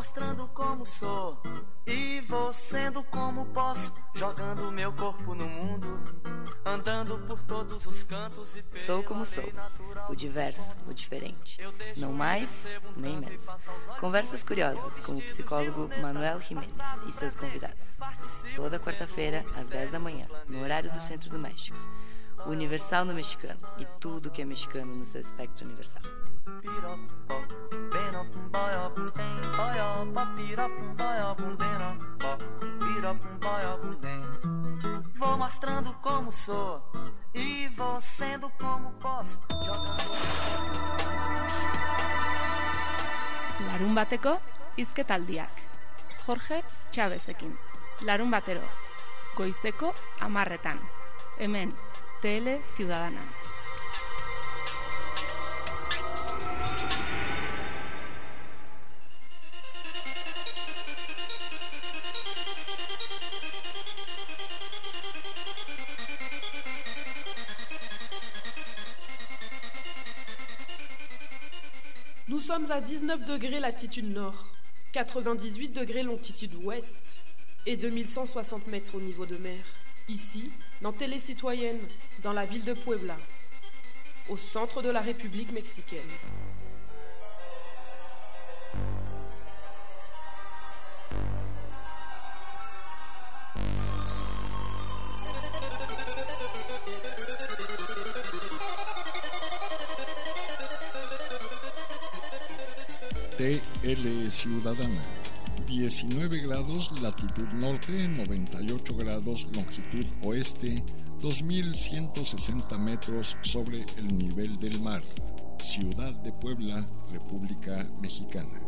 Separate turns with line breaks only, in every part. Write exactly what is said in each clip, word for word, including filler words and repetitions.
mostrando como sou e vou sendo como posso, jogando meu corpo no mundo, andando por todos os cantos e
Sou como sou, o diverso, o diferente, não mais nem menos. Conversas curiosas com o psicólogo Manuel Jiménez e seus convidados. Toda quarta-feira, às dez da manhã, no horário do Centro do México. O Universal no mexicano e tudo que é mexicano no seu espectro universal.
Vou mostrando como sou e vou sendo como posso, jogando.
Larun bateko hizketaldiak. Jorge Chavezekin. Larun batero. Goizeko hamarretan. Hemen, Tele Ciudadana.
Nous sommes à dix-neuf degrés latitude nord, quatre-vingt-dix-huit degrés longitude ouest et deux mille cent soixante mètres au niveau de mer. Ici, dans Télé Citoyenne, dans la ville de Puebla, au centre de la République mexicaine.
T L Ciudadana, diecinueve grados latitud norte, noventa y ocho grados longitud oeste, dos mil ciento sesenta metros sobre el nivel del mar, Ciudad de Puebla, República Mexicana.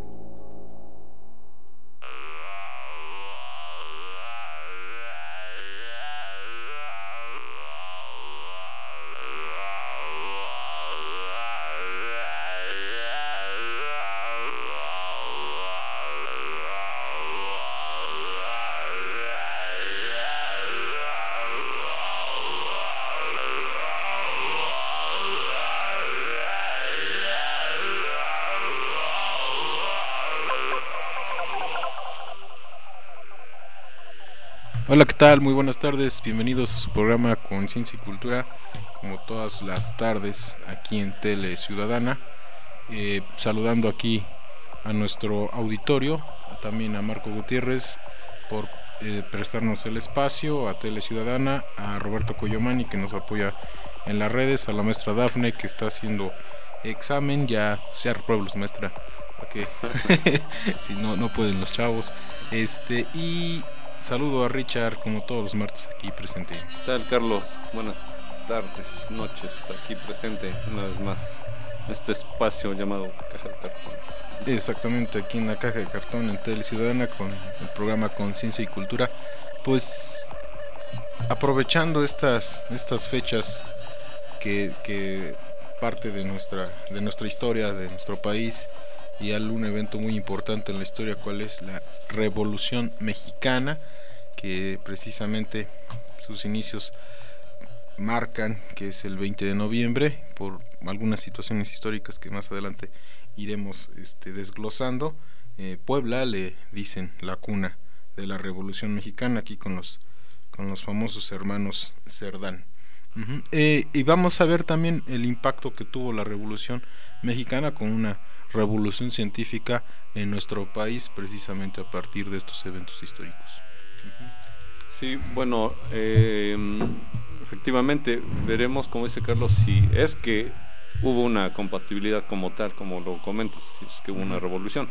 Hola, ¿qué tal? Muy buenas tardes, bienvenidos a su programa Conciencia y Cultura, como todas las tardes aquí en Tele Ciudadana, eh, saludando aquí a nuestro auditorio, también a Marco Gutiérrez por eh, prestarnos el espacio, a Tele Ciudadana, a Roberto Coyomani que nos apoya en las redes, a la maestra Dafne que está haciendo examen, ya se pueblos maestra, porque si no, no pueden los chavos, este y... Saludo a Richard, como todos los martes aquí presente.
¿Qué tal, Carlos? Buenas tardes, noches, aquí presente una vez más en este espacio llamado Caja de Cartón.
Exactamente, aquí en la Caja de Cartón en Tele Ciudadana con el programa Conciencia y Cultura. Pues aprovechando estas estas fechas que, que parte de nuestra de nuestra historia, de nuestro país, y algún evento muy importante en la historia, cuál es la Revolución Mexicana, que precisamente sus inicios marcan que es el veinte de noviembre, por algunas situaciones históricas que más adelante iremos este, desglosando. eh, Puebla le dicen la cuna de la Revolución Mexicana, aquí con los, con los famosos hermanos Cerdán. Uh-huh. eh, y vamos a ver también el impacto que tuvo la Revolución Mexicana con una revolución científica en nuestro país, precisamente a partir de estos eventos históricos.
Uh-huh. Sí, bueno, eh, efectivamente veremos, como dice Carlos, si es que hubo una compatibilidad como tal, como lo comentas, si es que hubo una revolución,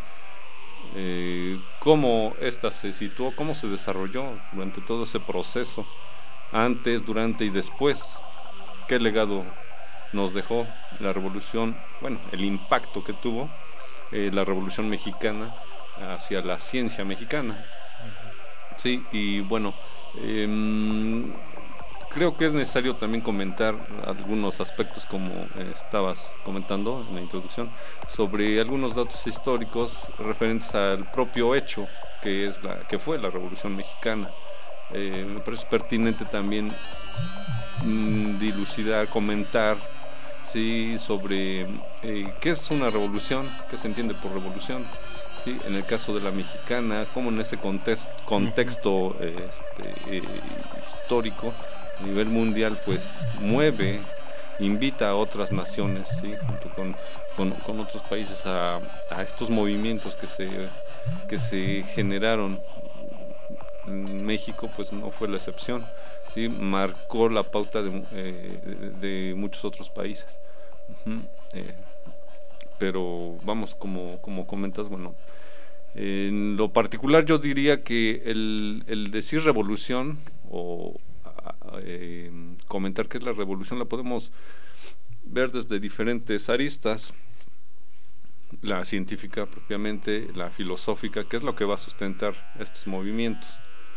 eh, cómo esta se situó, cómo se desarrolló durante todo ese proceso, antes, durante y después, qué legado nos dejó la revolución, bueno, el impacto que tuvo eh, la Revolución Mexicana hacia la ciencia mexicana. Sí, y bueno, eh, creo que es necesario también comentar algunos aspectos, como eh, estabas comentando en la introducción, sobre algunos datos históricos referentes al propio hecho que es la que fue la Revolución Mexicana. Eh, me parece pertinente también mmm, dilucidar, comentar sí, sobre eh, qué es una revolución, qué se entiende por revolución, sí, en el caso de la mexicana, cómo en ese contexto, contexto este, eh, histórico a nivel mundial, pues mueve, invita a otras naciones, ¿sí? Junto con, con, con otros países a, a estos movimientos que se, que se generaron. En México pues no fue la excepción, ¿sí? Marcó la pauta de, eh, de, de muchos otros países. Uh-huh. eh, pero vamos, como, como comentas, bueno, en lo particular yo diría que el, el decir revolución o Eh, comentar qué es la revolución la podemos ver desde diferentes aristas, la científica propiamente, la filosófica, qué es lo que va a sustentar estos movimientos.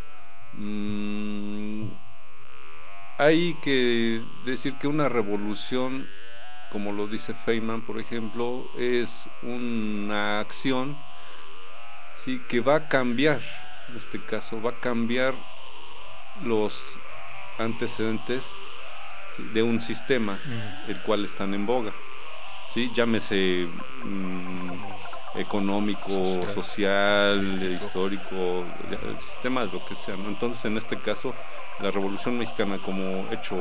Mm, hay que decir que una revolución, como lo dice Feynman por ejemplo, es una acción, sí, que va a cambiar, en este caso va a cambiar los antecedentes, ¿sí? de un sistema mm. el cual están en boga, ¿sí? Llámese mm, económico, social, social histórico, el sistema de lo que sea, ¿no? Entonces en este caso la Revolución Mexicana como hecho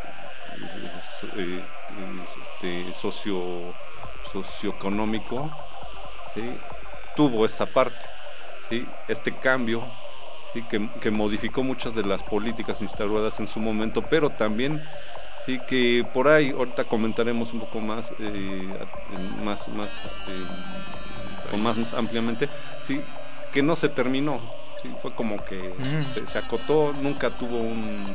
eh, este, socio socioeconómico, ¿sí? tuvo esa parte, ¿sí? este cambio, ¿sí? que, que modificó muchas de las políticas instauradas en su momento, pero también, sí, que por ahí ahorita comentaremos un poco más, eh, más, más, eh, más ampliamente, sí, que no se terminó, sí, fue como que mm. se, se acotó, nunca tuvo un,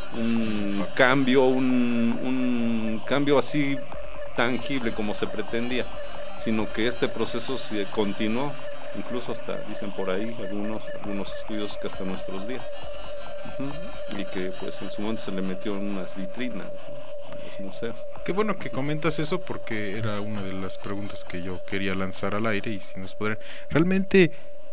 un cambio, un, un cambio así tangible como se pretendía, sino que este proceso se continuó. Incluso hasta, dicen por ahí algunos, algunos estudios que hasta nuestros días. Uh-huh. Y que pues en su momento se le metió en unas vitrinas, ¿no? en los museos.
Qué bueno que comentas eso, porque era una de las preguntas que yo quería lanzar al aire, y si nos podrían... ¿Realmente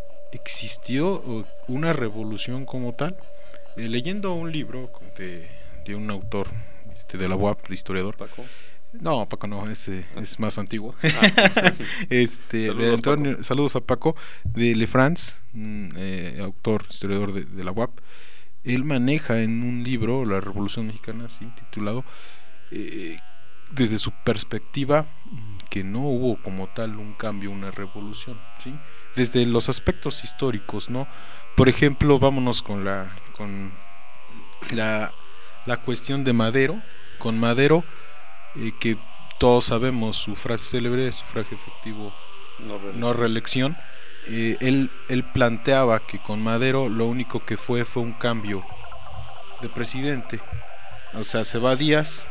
existió una revolución como tal? Eh, leyendo un libro de, de un autor este, de la U A P, de historiador. ¿Paco? No, Paco no, ese ah. es más antiguo. Ah. este, saludos, de Antonio, Paco. Saludos a Paco, de Lefrance, eh, autor, historiador de, de la U A P. Él maneja en un libro la Revolución Mexicana, así titulado, eh, desde su perspectiva, que no hubo como tal un cambio, una revolución, ¿sí? Desde los aspectos históricos, ¿no? Por ejemplo, vámonos con la con la, la cuestión de Madero. Con Madero, Eh, que todos sabemos su frase célebre, sufragio efectivo, no reelección, no reelección. Eh, él, él planteaba que con Madero lo único que fue fue un cambio de presidente, o sea, se va Díaz,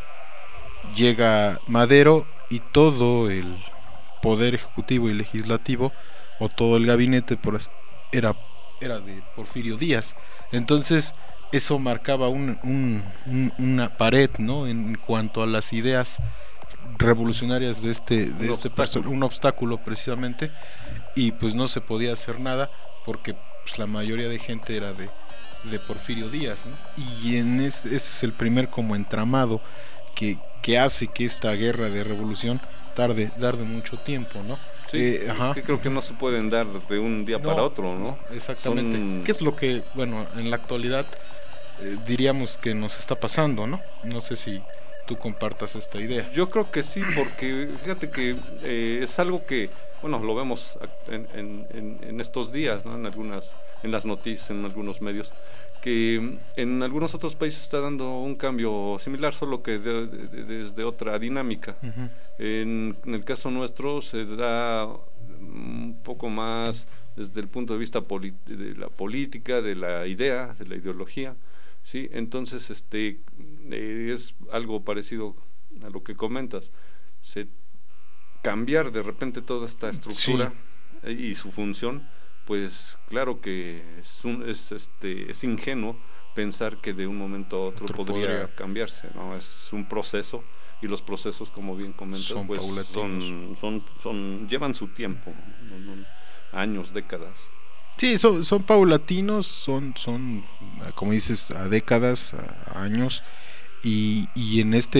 llega Madero y todo el poder ejecutivo y legislativo, o todo el gabinete por, era, era de Porfirio Díaz. Entonces eso marcaba un, un, un, una pared, ¿no? En cuanto a las ideas revolucionarias de este, de un, este obstáculo. Perso- un obstáculo precisamente, y pues no se podía hacer nada porque pues, la mayoría de gente era de, de Porfirio Díaz, ¿no? Y en ese, ese es el primer como entramado que, que hace que esta guerra de revolución tarde, tarde mucho tiempo, ¿no?
Sí, eh, ajá. Es que creo que no se pueden dar de un día no, para otro, ¿no?
Exactamente. Son... ¿Qué es lo que, bueno, en la actualidad eh, diríamos que nos está pasando, ¿no? No sé si tú compartas esta idea.
Yo creo que sí, porque fíjate que eh, es algo que, bueno, lo vemos en, en, en estos días, ¿no? En algunas, en las noticias, en algunos medios, que en algunos otros países está dando un cambio similar, solo que de, de, de, desde otra dinámica. Uh-huh. En, en el caso nuestro se da un poco más desde el punto de vista poli- de la política, de la idea, de la ideología, ¿sí? Entonces este eh, es algo parecido a lo que comentas. Se cambiar de repente toda esta estructura, sí, y su función, pues claro que es, un, es, este, es ingenuo pensar que de un momento a otro, otro podría, podría cambiarse, ¿no? Es un proceso, y los procesos, como bien comentas, son, pues, son, son, son llevan su tiempo, ¿no? No, años, décadas.
Sí, son, son paulatinos, son, son, como dices, a décadas, a años, y, y en este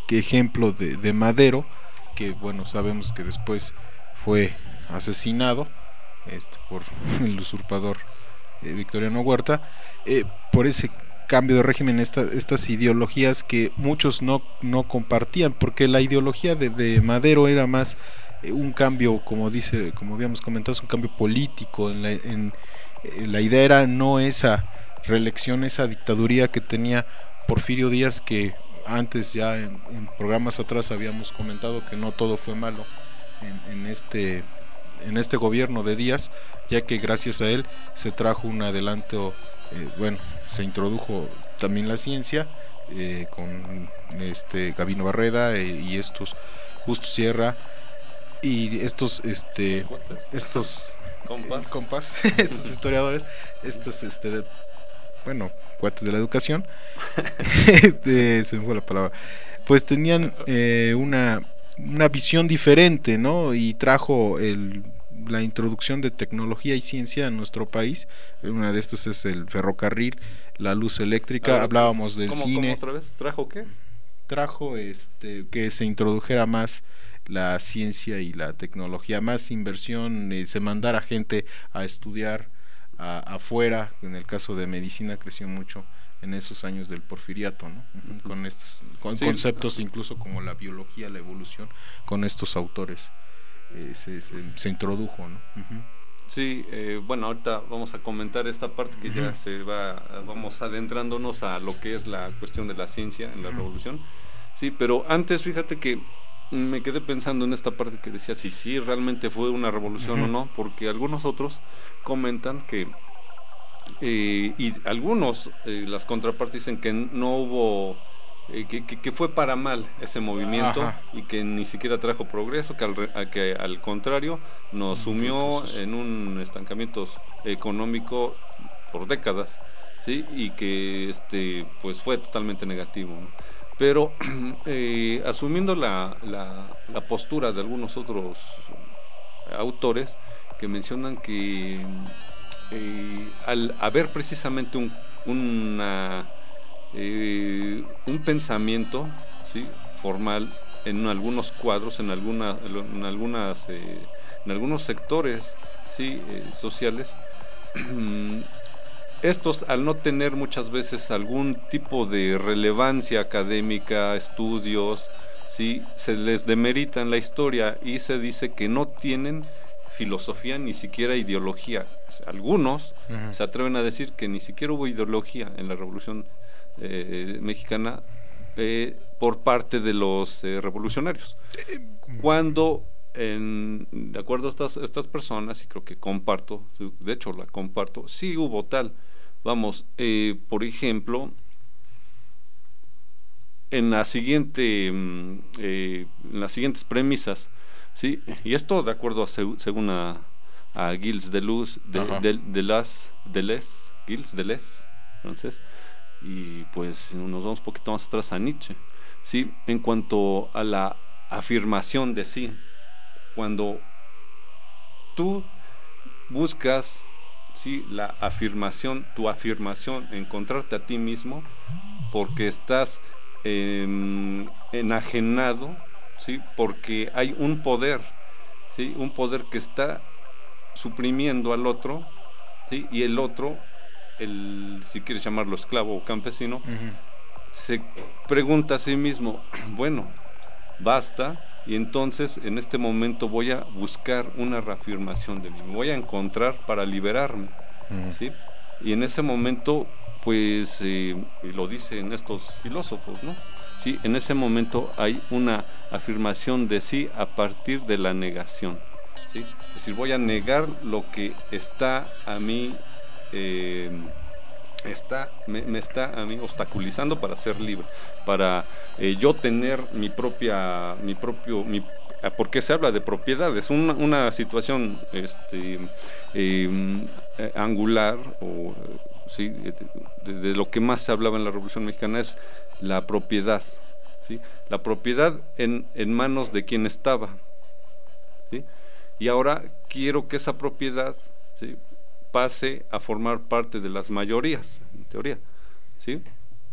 ejemplo de, de Madero, que bueno, sabemos que después fue asesinado este, por el usurpador eh, Victoriano Huerta, eh, por ese cambio de régimen, esta, estas ideologías que muchos no, no compartían, porque la ideología de, de Madero era más eh, un cambio, como dice, como habíamos comentado, es un cambio político. En la, en, eh, la idea era no esa reelección, esa dictaduría que tenía Porfirio Díaz, que antes ya en, en programas atrás habíamos comentado que no todo fue malo en, en este en este gobierno de Díaz, ya que gracias a él se trajo un adelanto, eh, bueno, se introdujo también la ciencia eh, con este Gabino Barreda eh, y estos Justo Sierra y estos este estos compas, eh, compas estos historiadores, estos este de, bueno, cuates de la educación de, se me fue la palabra, pues tenían eh, una una visión diferente, ¿no? Y trajo el, la introducción de tecnología y ciencia en nuestro país. Una de estas es el ferrocarril, la luz eléctrica. Ver, hablábamos del
¿cómo,
cine.
¿Cómo otra vez? ¿Trajo qué?
Trajo este que se introdujera más la ciencia y la tecnología, más inversión, eh, se mandara gente a estudiar a, afuera. En el caso de medicina creció mucho en esos años del porfiriato, ¿no? Uh-huh. Con estos con sí. conceptos incluso como la biología, la evolución, con estos autores eh, se, se, se introdujo, ¿no? Uh-huh.
Sí, eh, bueno, ahorita vamos a comentar esta parte que uh-huh. ya se va, vamos adentrándonos a lo que es la cuestión de la ciencia en la uh-huh. revolución. Sí, pero antes fíjate que me quedé pensando en esta parte que decía si sí realmente fue una revolución uh-huh. o no, porque algunos otros comentan que Eh, y algunos, eh, las contrapartes dicen que no hubo, eh, que, que, que fue para mal ese movimiento. Ajá. Y que ni siquiera trajo progreso, que al, a, que al contrario nos sumió Entonces. en un estancamiento económico por décadas, ¿sí? Y que este pues fue totalmente negativo, ¿no? Pero eh, asumiendo la, la, la postura de algunos otros autores que mencionan que Eh, al haber precisamente un una, eh, un pensamiento, ¿sí? formal en algunos cuadros, en alguna, en algunas eh, en algunos sectores, ¿sí? eh, sociales, estos al no tener muchas veces algún tipo de relevancia académica, estudios, ¿sí? se les demerita en la historia y se dice que no tienen filosofía, ni siquiera ideología. Algunos uh-huh. se atreven a decir que ni siquiera hubo ideología en la Revolución eh, Mexicana eh, por parte de los eh, revolucionarios. Cuando, en, de acuerdo a estas, estas personas, y creo que comparto, de hecho la comparto, sí hubo tal. Vamos, eh, por ejemplo, en la siguiente, eh, en las siguientes premisas. Sí, y esto de acuerdo a según a, a Gilles Deleuze, de, de, de las, Deleuze, Gilles Deleuze, entonces, y pues nos vamos un poquito más atrás a Nietzsche, sí, en cuanto a la afirmación de sí, cuando tú buscas, sí, la afirmación, tu afirmación, encontrarte a ti mismo, porque estás eh, enajenado, ¿sí? Porque hay un poder, ¿sí? Un poder que está suprimiendo al otro, ¿sí? Y el otro, el, si quieres llamarlo esclavo o campesino, uh-huh. se pregunta a sí mismo, bueno, basta, y entonces en este momento voy a buscar una reafirmación de mí, me voy a encontrar para liberarme, uh-huh. ¿sí? Y en ese momento, pues, eh, lo dicen estos filósofos, ¿no? Sí, en ese momento hay una afirmación de sí a partir de la negación, ¿sí? Es decir, voy a negar lo que está a mí, eh, está, me, me está a mí obstaculizando para ser libre, para eh, yo tener mi propia, mi propio, mi, porque se habla de propiedades, una, una situación este, eh, eh, angular o sí, de, de lo que más se hablaba en la Revolución Mexicana es la propiedad, ¿sí? La propiedad en, en manos de quien estaba, ¿sí? Y ahora quiero que esa propiedad, ¿sí? pase a formar parte de las mayorías, en teoría, ¿sí? Es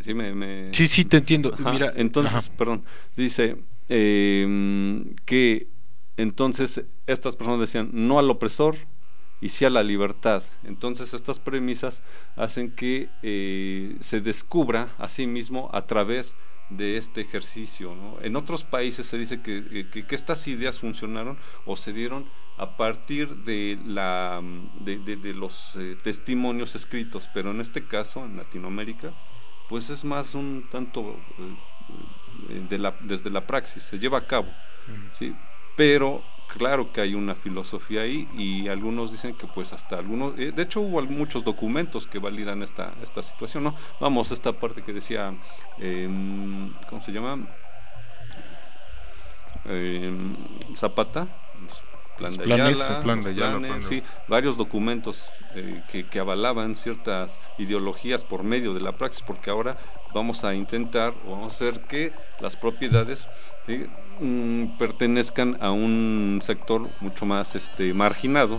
sí, me, me...
sí, sí, te entiendo.
Ajá,
Mira,
entonces,
ajá.
perdón, dice eh, que entonces estas personas decían no al opresor y sí a la libertad. Entonces estas premisas hacen que eh, se descubra a sí mismo a través de este ejercicio, ¿no? En otros países se dice que, que, que estas ideas funcionaron o se dieron a partir de, la, de, de, de los eh, testimonios escritos, pero en este caso, en Latinoamérica, pues es más un tanto eh, de la, desde la praxis, se lleva a cabo, uh-huh. ¿sí? Pero claro que hay una filosofía ahí y algunos dicen que pues hasta algunos, eh, de hecho hubo muchos documentos que validan esta, esta situación, ¿no? Vamos, esta parte que decía, eh, ¿cómo se llama? Eh, Zapata, plan de Ayala,
plan de Ayala,
planes,
plan de...
sí, varios documentos eh, que, que avalaban ciertas ideologías por medio de la praxis, porque ahora vamos a intentar o vamos a hacer que las propiedades ¿sí? mm, pertenezcan a un sector mucho más este marginado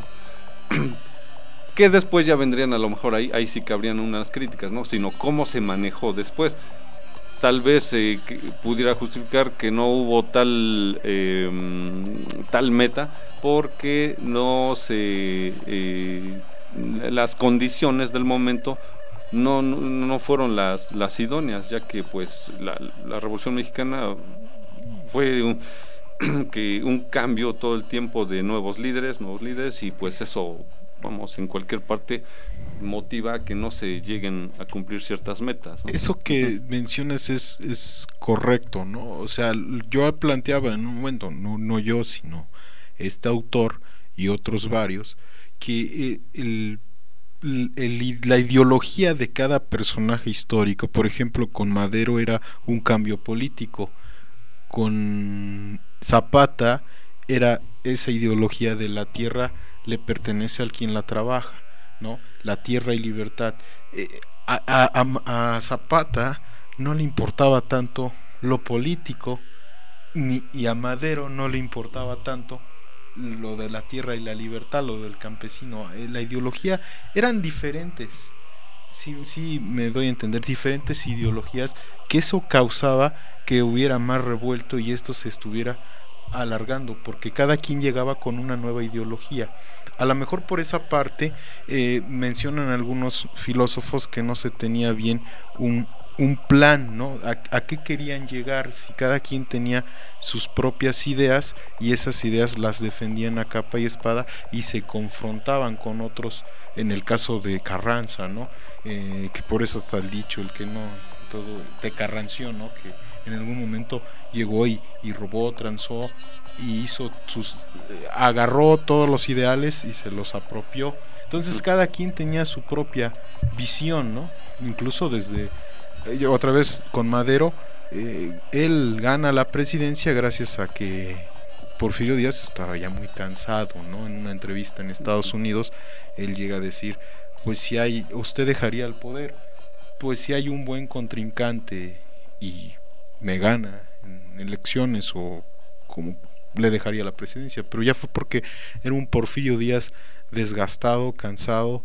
que después ya vendrían a lo mejor ahí, ahí sí cabrían unas críticas, ¿no? Sino cómo se manejó después. Tal vez eh, que pudiera justificar que no hubo tal eh, tal meta porque no se eh, las condiciones del momento no, no, no fueron las, las idóneas, ya que pues la, la Revolución Mexicana fue un, que un cambio todo el tiempo de nuevos líderes, nuevos líderes y pues eso, vamos, en cualquier parte motiva a que no se lleguen a cumplir ciertas metas, ¿no?
Eso que mencionas es, es correcto, ¿no? O sea, yo planteaba en un momento, no, no yo, sino este autor y otros varios, que el, el, el, la ideología de cada personaje histórico, por ejemplo, con Madero era un cambio político, con Zapata era esa ideología de la tierra le pertenece al quien la trabaja, ¿no? La tierra y libertad. Eh, a, a, a Zapata no le importaba tanto lo político, ni, y a Madero no le importaba tanto lo de la tierra y la libertad, lo del campesino. Eh, la ideología eran diferentes, sí, sí me doy a entender, diferentes ideologías, que eso causaba que hubiera más revuelto y esto se estuviera alargando, porque cada quien llegaba con una nueva ideología. A lo mejor por esa parte eh, mencionan algunos filósofos que no se tenía bien un, un plan, ¿no? A, a qué querían llegar, si cada quien tenía sus propias ideas y esas ideas las defendían a capa y espada y se confrontaban con otros, en el caso de Carranza, ¿no? Eh, que por eso está el dicho, el que no, todo, de Carranció, ¿no? Que en algún momento llegó y, y robó, transó y hizo sus eh, agarró todos los ideales y se los apropió. Entonces cada quien tenía su propia visión, ¿no? Incluso desde eh, otra vez con Madero, eh, él gana la presidencia gracias a que Porfirio Díaz estaba ya muy cansado, ¿no? En una entrevista en Estados Unidos él llega a decir, pues si hay, usted dejaría el poder, pues si hay un buen contrincante y me gana en elecciones o como le dejaría la presidencia, pero ya fue porque era un Porfirio Díaz desgastado, cansado,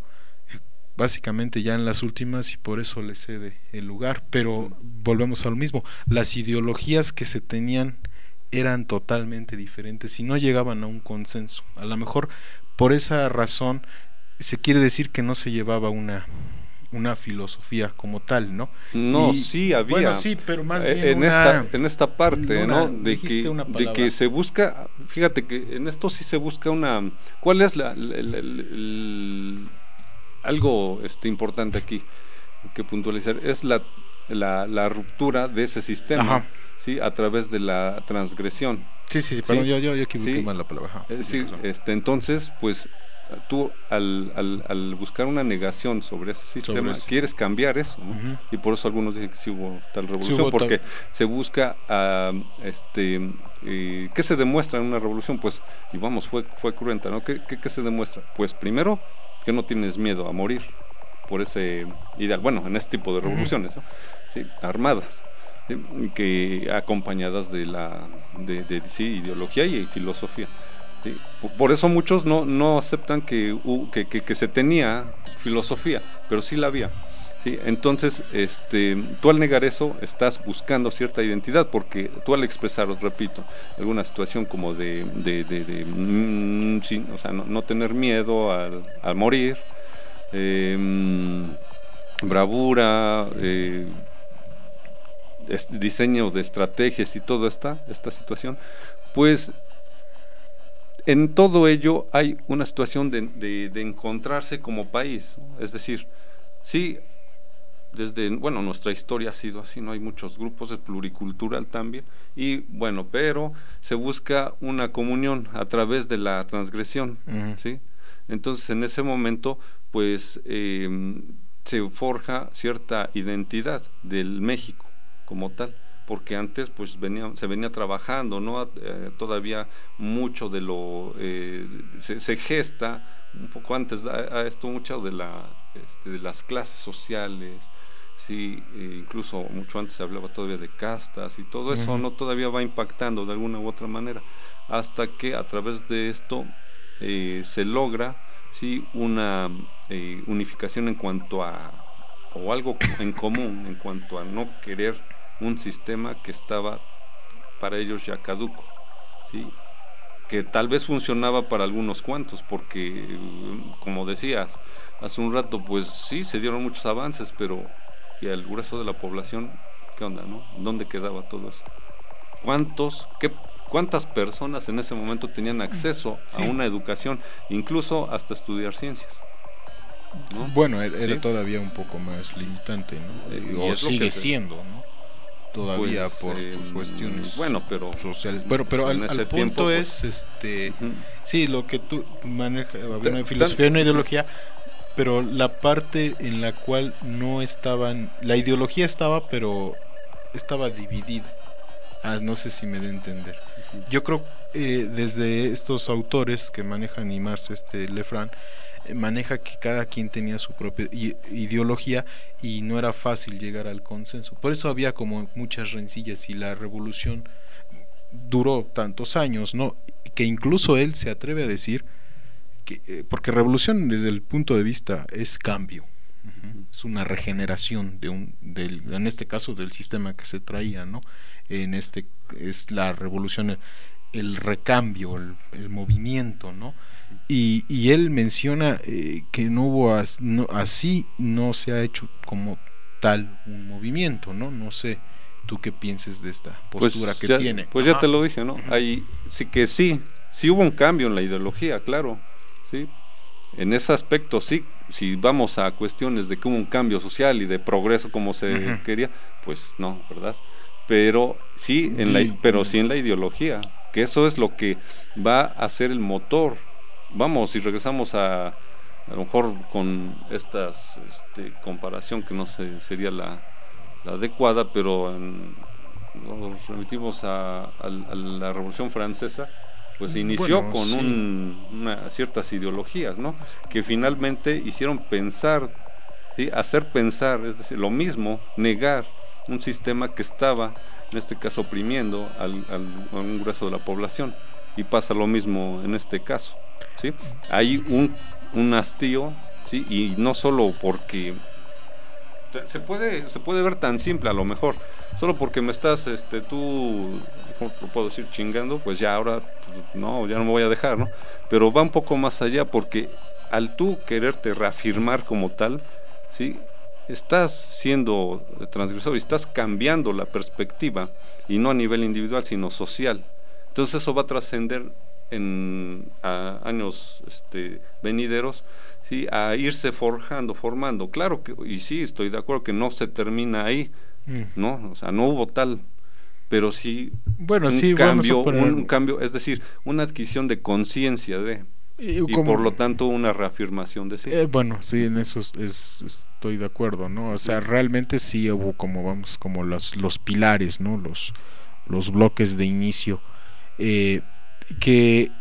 básicamente ya en las últimas y por eso le cede el lugar. Pero volvemos a lo mismo, las ideologías que se tenían eran totalmente diferentes y no llegaban a un consenso. A lo mejor por esa razón se quiere decir que no se llevaba una una filosofía como tal, ¿no?
No,
y,
sí había.
Bueno, sí, pero más bien
en
una,
esta en esta parte,
una,
¿no? De que de que se busca, fíjate que en esto sí se busca una, ¿cuál es la, la, la, la, la algo este importante aquí que puntualizar? Es la la, la ruptura de ese sistema. Ajá. Sí, a través de la transgresión.
Sí, sí, sí, perdón, ¿sí? yo yo yo equivoqué ¿sí? mal la palabra. Ajá,
es decir, este entonces, pues tú al, al, al buscar una negación sobre ese sistema sobre quieres cambiar eso, ¿no? Uh-huh. Y por eso algunos dicen que sí hubo tal revolución, sí hubo porque tal... se busca uh, este eh, ¿qué se demuestra en una revolución? Pues, y vamos, fue fue cruenta, ¿no? ¿Qué, qué, qué se demuestra? Pues primero que no tienes miedo a morir por ese ideal, bueno, en este tipo de revoluciones, ¿no? Sí, armadas, ¿sí? Que acompañadas de la de, de, de sí, ideología y filosofía. Sí, por eso muchos no, no aceptan que, que, que, que se tenía filosofía, pero sí la había. ¿sí? Entonces, este, tú al negar eso estás buscando cierta identidad, porque tú al expresar, repito, alguna situación como de, de, de, de mm, sí, o sea, no, no tener miedo al, al morir, eh, bravura, eh, diseño de estrategias y toda esta, esta situación, pues en todo ello hay una situación de, de, de encontrarse como país, ¿no? Es decir, sí, desde, bueno, nuestra historia ha sido así, no hay muchos grupos, es pluricultural también, y bueno, pero se busca una comunión a través de la transgresión, uh-huh. ¿sí? Entonces en ese momento pues eh, se forja cierta identidad del México como tal, porque antes pues venía, se venía trabajando, ¿no? Eh, todavía mucho de lo eh, se, se gesta un poco antes a, a esto mucho de la este, de las clases sociales, sí, eh, incluso mucho antes se hablaba todavía de castas y todo eso, uh-huh. no todavía va impactando de alguna u otra manera, hasta que a través de esto eh, se logra, sí, una eh, unificación en cuanto a o algo en común en cuanto a no querer un sistema que estaba para ellos ya caduco, ¿sí? Que tal vez funcionaba para algunos cuantos, porque como decías hace un rato, pues sí, se dieron muchos avances, pero y el grueso de la población, ¿qué onda, no? ¿Dónde quedaba todo eso? ¿Cuántos, qué, cuántas personas en ese momento tenían acceso sí. a una educación, incluso hasta estudiar ciencias? ¿No?
Bueno, era
¿Sí?
todavía un poco más limitante, ¿no? Eh, o sigue siendo, ¿no? Todavía pues, por eh, cuestiones
bueno, pero,
sociales. Bueno, pero al, al punto tiempo, es, pues, este, uh-huh. sí, lo que tú manejas, había una filosofía, una ideología, pero la parte en la cual no estaban, la ideología estaba, pero estaba dividida. Ah, no sé si me da a entender. Uh-huh. Yo creo eh, desde estos autores que manejan, y más este Lefran, maneja que cada quien tenía su propia ideología y no era fácil llegar al consenso, por eso había como muchas rencillas y la revolución duró tantos años, ¿no? Que incluso él se atreve a decir que, eh, porque revolución desde el punto de vista es cambio, uh-huh. es una regeneración de un, del, en este caso del sistema que se traía, ¿no? En este es la revolución, el, el recambio, el, el movimiento, ¿no? Y, y él menciona eh, que no hubo as, no, así no se ha hecho como tal un movimiento, ¿no? No sé, tú qué pienses de esta postura pues que
ya,
tiene.
Pues Ajá. ya te lo dije, ¿no? Ahí sí que sí, sí hubo un cambio en la ideología, claro, sí. En ese aspecto sí, si vamos a cuestiones de que hubo un cambio social y de progreso como se uh-huh. quería, pues no, ¿verdad? Pero sí, en la, pero sí en la ideología, que eso es lo que va a ser el motor. Vamos, si regresamos a a lo mejor con estas este, comparación que no sé, sería la, la adecuada, pero en, nos remitimos a, a, a la Revolución Francesa, pues inició bueno, con sí. un, una, ciertas ideologías, ¿no? Que finalmente hicieron pensar, ¿sí? hacer pensar, es decir, lo mismo, negar un sistema que estaba, en este caso, oprimiendo al, al, a un grueso de la población, y pasa lo mismo en este caso. ¿Sí? Hay un, un hastío, ¿sí? Y no solo porque se puede se puede ver tan simple, a lo mejor solo porque me estás este tú ¿cómo lo puedo decir? Chingando, pues ya ahora pues, no, ya no me voy a dejar, ¿no? Pero va un poco más allá, porque al tú quererte reafirmar como tal, ¿sí? Estás siendo transgresor y estás cambiando la perspectiva, y no a nivel individual sino social. Entonces eso va a trascender en a años este, venideros, ¿sí? A irse forjando, formando. Claro que, y sí, estoy de acuerdo que no se termina ahí, mm. ¿no? O sea, no hubo tal, pero sí,
bueno,
un
sí,
cambio,
poner...
un cambio, es decir, una adquisición de conciencia de, y, y como, por lo tanto una reafirmación de sí.
Eh, bueno, sí, en eso es, es, estoy de acuerdo, ¿no? O sea, realmente sí hubo como, vamos, como los, los pilares, ¿no? Los, los bloques de inicio, eh, que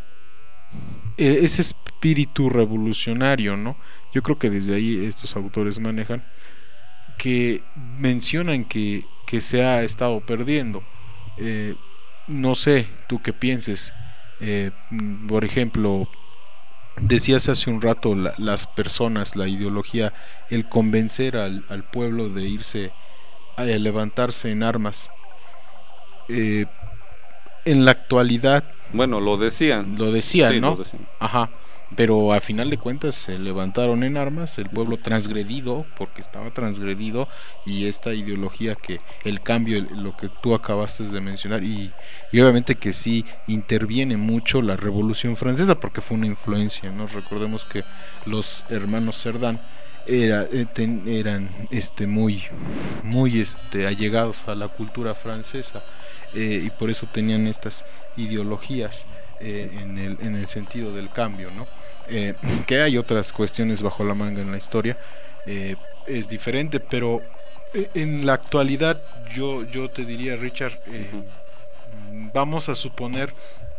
ese espíritu revolucionario, ¿no? Yo creo que desde ahí estos autores manejan, que mencionan que, que se ha estado perdiendo. Eh, no sé, tú qué pienses. Eh, por ejemplo, decías hace un rato, la, las personas, la ideología, el convencer al, al pueblo de irse a, a levantarse en armas. Eh, en la actualidad,
bueno, lo decían.
Lo decían,
sí,
¿no?
Lo decían.
Ajá. Pero al final de cuentas se levantaron en armas, el pueblo transgredido, porque estaba transgredido, y esta ideología que el cambio, el, lo que tú acabaste de mencionar, y, y obviamente que sí interviene mucho la Revolución Francesa, porque fue una influencia, ¿no? Recordemos que los hermanos Cerdán era, ten, eran este muy muy este allegados a la cultura francesa, eh, y por eso tenían estas ideologías. Eh, en el en el sentido del cambio, ¿no? Eh, que hay otras cuestiones bajo la manga en la historia, eh, es diferente, pero en la actualidad yo yo te diría, Richard, eh, uh-huh. vamos a suponer,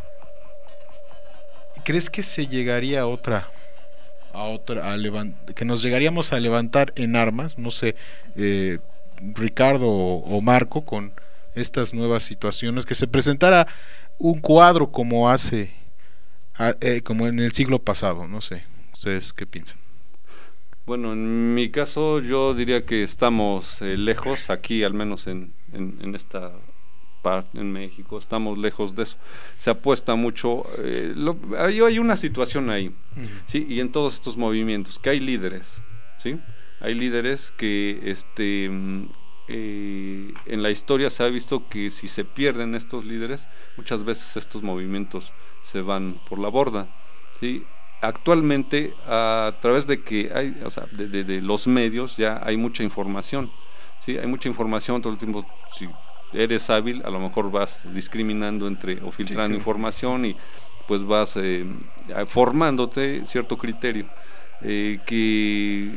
¿crees que se llegaría a otra a otra a levant, que nos llegaríamos a levantar en armas, no sé, eh, Ricardo o, o Marco, con estas nuevas situaciones, que se presentara un cuadro como hace a, eh, como en el siglo pasado? No sé, ¿ustedes qué piensan?
Bueno, en mi caso yo diría que estamos eh, lejos, aquí al menos en, en, en esta parte, en México, estamos lejos de eso. Se apuesta mucho, eh, lo, hay, hay una situación ahí, uh-huh. ¿sí? Y en todos estos movimientos, que hay líderes, ¿sí? Hay líderes que este Eh, en la historia se ha visto que si se pierden estos líderes, muchas veces estos movimientos se van por la borda, ¿sí? Actualmente, a través de que hay, o sea, de, de, de los medios, ya hay mucha información, ¿sí? Hay mucha información todo el tiempo. Si eres hábil, a lo mejor vas discriminando entre o filtrando sí, información, y pues vas eh, formándote cierto criterio, eh, que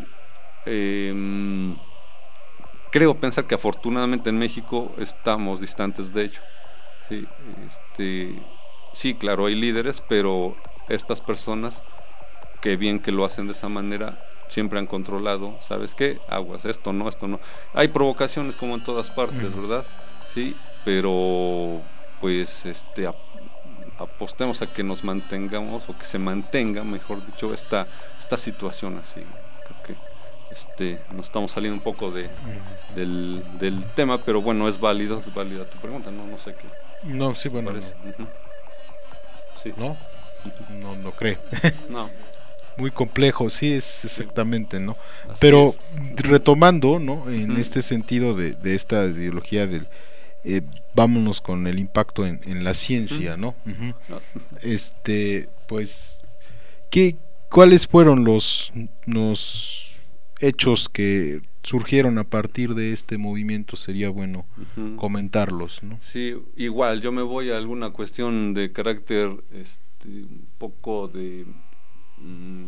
eh, creo pensar que afortunadamente en México estamos distantes de ello. Sí, este, sí, claro, hay líderes, pero estas personas, que bien que lo hacen de esa manera, siempre han controlado, ¿sabes qué? Aguas, esto no, esto no. Hay provocaciones como en todas partes, ¿verdad? Sí, pero pues este apostemos a que nos mantengamos, o que se mantenga, mejor dicho, esta, esta situación así. Creo que Este, nos estamos saliendo un poco de, del, del tema, pero bueno, es válido, es válida tu pregunta, no, no sé qué.
No, sí, bueno,
parece.
No.
Uh-huh. Sí.
no, no, no cree.
No.
Muy complejo, sí, es exactamente, ¿no? Así pero es. Retomando, ¿no? En uh-huh. este sentido de, de esta ideología del, eh, vámonos con el impacto en, en la ciencia, uh-huh. ¿no? Uh-huh. No. Este, pues, ¿qué, cuáles fueron los, los hechos que surgieron a partir de este movimiento? Sería bueno uh-huh. comentarlos, ¿no?
Sí, igual yo me voy a alguna cuestión de carácter este, un poco de um,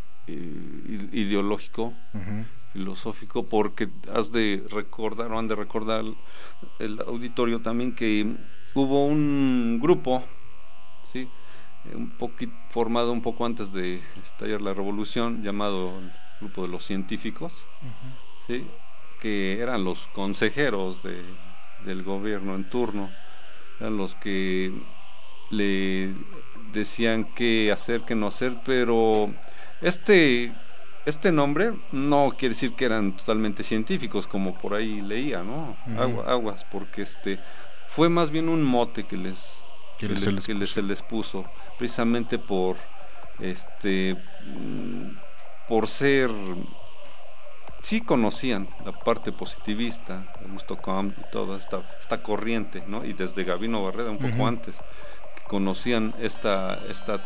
eh, ideológico, uh-huh. filosófico, porque has de recordar, o han de recordar el auditorio también, que hubo un grupo, ¿sí? un poquito formado un poco antes de estallar la revolución, llamado grupo de los científicos, uh-huh. ¿sí? que eran los consejeros de, del gobierno en turno, eran los que le decían qué hacer, qué no hacer, pero este este nombre no quiere decir que eran totalmente científicos, como por ahí leía, ¿no? Uh-huh. Agua, aguas, porque este fue más bien un mote que les que, les, les, que les, se les puso, precisamente por este por ser, sí conocían la parte positivista, Augusto Comte y toda esta, esta corriente, ¿no? Y desde Gabino Barreda un poco uh-huh. antes, que conocían esta esta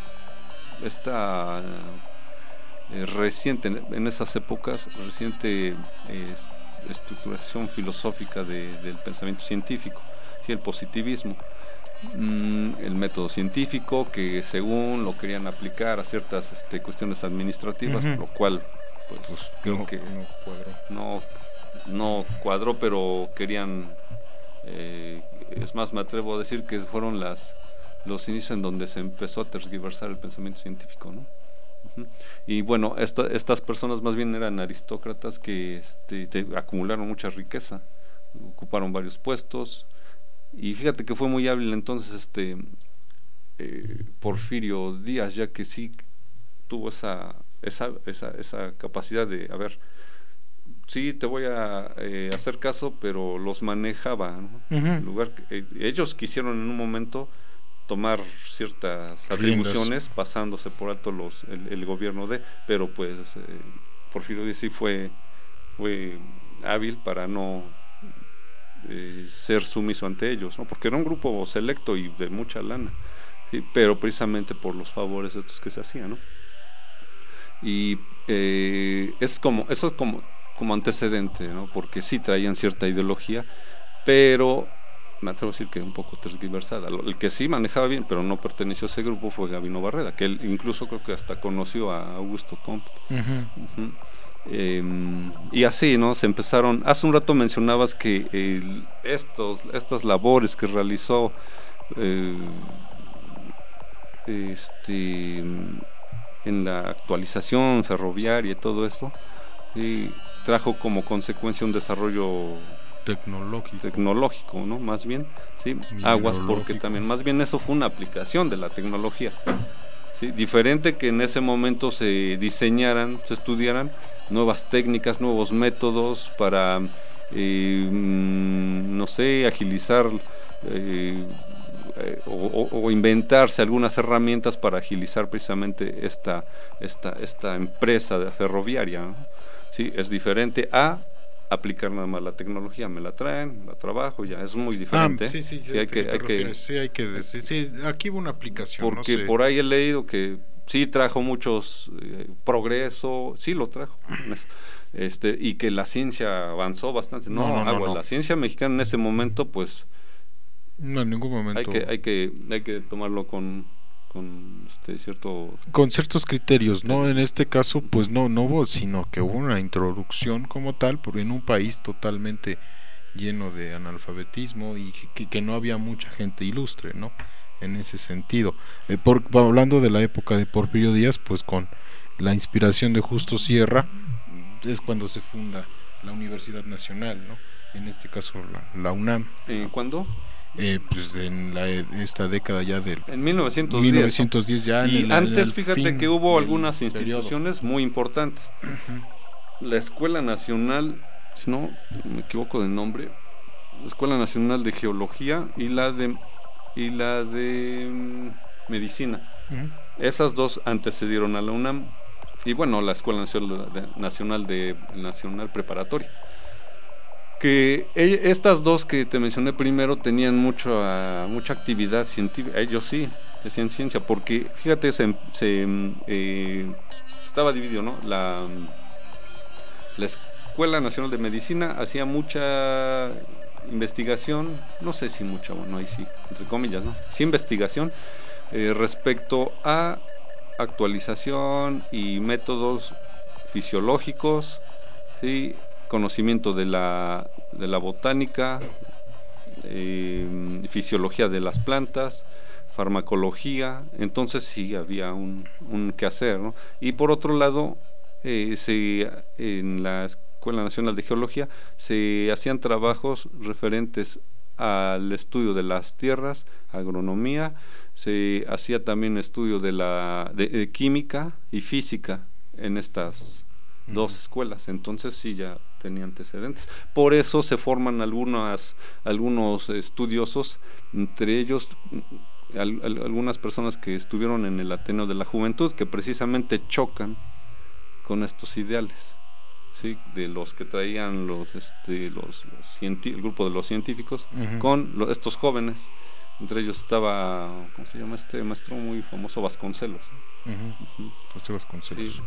esta eh, reciente, en esas épocas, reciente eh, estructuración filosófica de, del pensamiento científico, ¿sí? El positivismo. El método científico, que según lo querían aplicar a ciertas este, cuestiones administrativas, uh-huh. lo cual pues, pues creo no, que
no cuadró.
No, no cuadró, pero querían, eh, es más, me atrevo a decir que fueron las los inicios en donde se empezó a tergiversar el pensamiento científico, ¿no? Uh-huh. Y bueno, esta, estas personas más bien eran aristócratas que este, te, acumularon mucha riqueza, ocuparon varios puestos. Y fíjate que fue muy hábil entonces este eh, Porfirio Díaz, ya que sí tuvo esa, esa, esa, esa capacidad de, a ver, sí, te voy a eh, hacer caso, pero los manejaba, ¿no? Uh-huh. En lugar que, eh, ellos quisieron en un momento tomar ciertas atribuciones, Riendas. pasándose por alto los el, el gobierno de, pero pues eh, Porfirio Díaz sí fue, fue hábil para no eh, ser sumiso ante ellos, ¿no? Porque era un grupo selecto y de mucha lana, ¿sí? Pero precisamente por los favores estos que se hacían, ¿no? Y eh, es como, eso es como, como antecedente, ¿no? Porque sí traían cierta ideología, pero me atrevo a decir que un poco tergiversada. El que sí manejaba bien, pero no perteneció a ese grupo, fue Gabino Barreda, que él incluso creo que hasta conoció a Augusto Comte. Uh-huh. Uh-huh. Eh, y así, ¿no? Se empezaron. Hace un rato mencionabas que eh, estos, estas labores que realizó eh, este, en la actualización ferroviaria y todo esto, y trajo como consecuencia un desarrollo
tecnológico,
tecnológico, ¿no? Más bien, sí, aguas, porque también, más bien eso fue una aplicación de la tecnología, ¿sí? Diferente que en ese momento se diseñaran, se estudiaran nuevas técnicas, nuevos métodos para, eh, no sé, agilizar eh, eh, o, o inventarse algunas herramientas para agilizar precisamente esta, esta, esta empresa de ferroviaria, ¿no? Sí, es diferente a aplicar nada más la tecnología, me la traen, la trabajo, ya es muy diferente.
Ah, sí, sí, sí, sí, hay que, hay que, sí, hay que decir, sí, aquí hubo una aplicación.
Porque
no sé.
Por ahí he leído que sí trajo muchos eh, progreso, sí lo trajo, este, y que la ciencia avanzó bastante. No, no, no, agua, no. La ciencia mexicana en ese momento, pues,
no, en ningún momento.
Hay que, hay que, hay que tomarlo con con este cierto
con ciertos criterios, no en este caso pues no no hubo, sino que hubo una introducción como tal, porque en un país totalmente lleno de analfabetismo y que, que no había mucha gente ilustre, ¿no? En ese sentido, eh, por, hablando de la época de Porfirio Díaz, pues con la inspiración de Justo Sierra es cuando se funda la Universidad Nacional, ¿no? En este caso la, la UNAM.
¿Eh, ¿Cuándo?
Eh, pues en la, esta década ya del
en mil novecientos diez,
mil novecientos diez ya
y
en el,
antes
en
fíjate que hubo algunas instituciones periodo. muy importantes. Uh-huh. La Escuela Nacional, si no me equivoco del nombre, la Escuela Nacional de Geología y la de y la de um, Medicina. Uh-huh. Esas dos antecedieron a la UNAM y bueno, la Escuela Nacional de, Nacional de Nacional Preparatoria. Que estas dos que te mencioné primero tenían mucho, uh, mucha actividad científica, ellos sí, hacían ciencia, porque fíjate, se, se eh, estaba dividido, ¿no? La, la Escuela Nacional de Medicina hacía mucha investigación, no sé si mucha, bueno, ahí sí, entre comillas, ¿no? Sí, investigación eh, respecto a actualización y métodos fisiológicos, ¿sí? Conocimiento de la, de la botánica, eh, fisiología de las plantas, farmacología, entonces sí había un, un quehacer, ¿no? Y por otro lado, eh, se, en la Escuela Nacional de Geología se hacían trabajos referentes al estudio de las tierras, agronomía, se hacía también estudio de la de, de química y física en estas uh-huh. dos escuelas, entonces sí ya tenía antecedentes. Por eso se forman algunas, algunos estudiosos, entre ellos al, al, algunas personas que estuvieron en el Ateneo de la Juventud, que precisamente chocan con estos ideales, ¿sí? De los que traían los, este, los, los cienti- el grupo de los científicos, uh-huh. con lo, estos jóvenes. Entre ellos estaba, ¿cómo se llama este maestro muy famoso? Vasconcelos.
Uh-huh. Uh-huh. José Vasconcelos. Sí.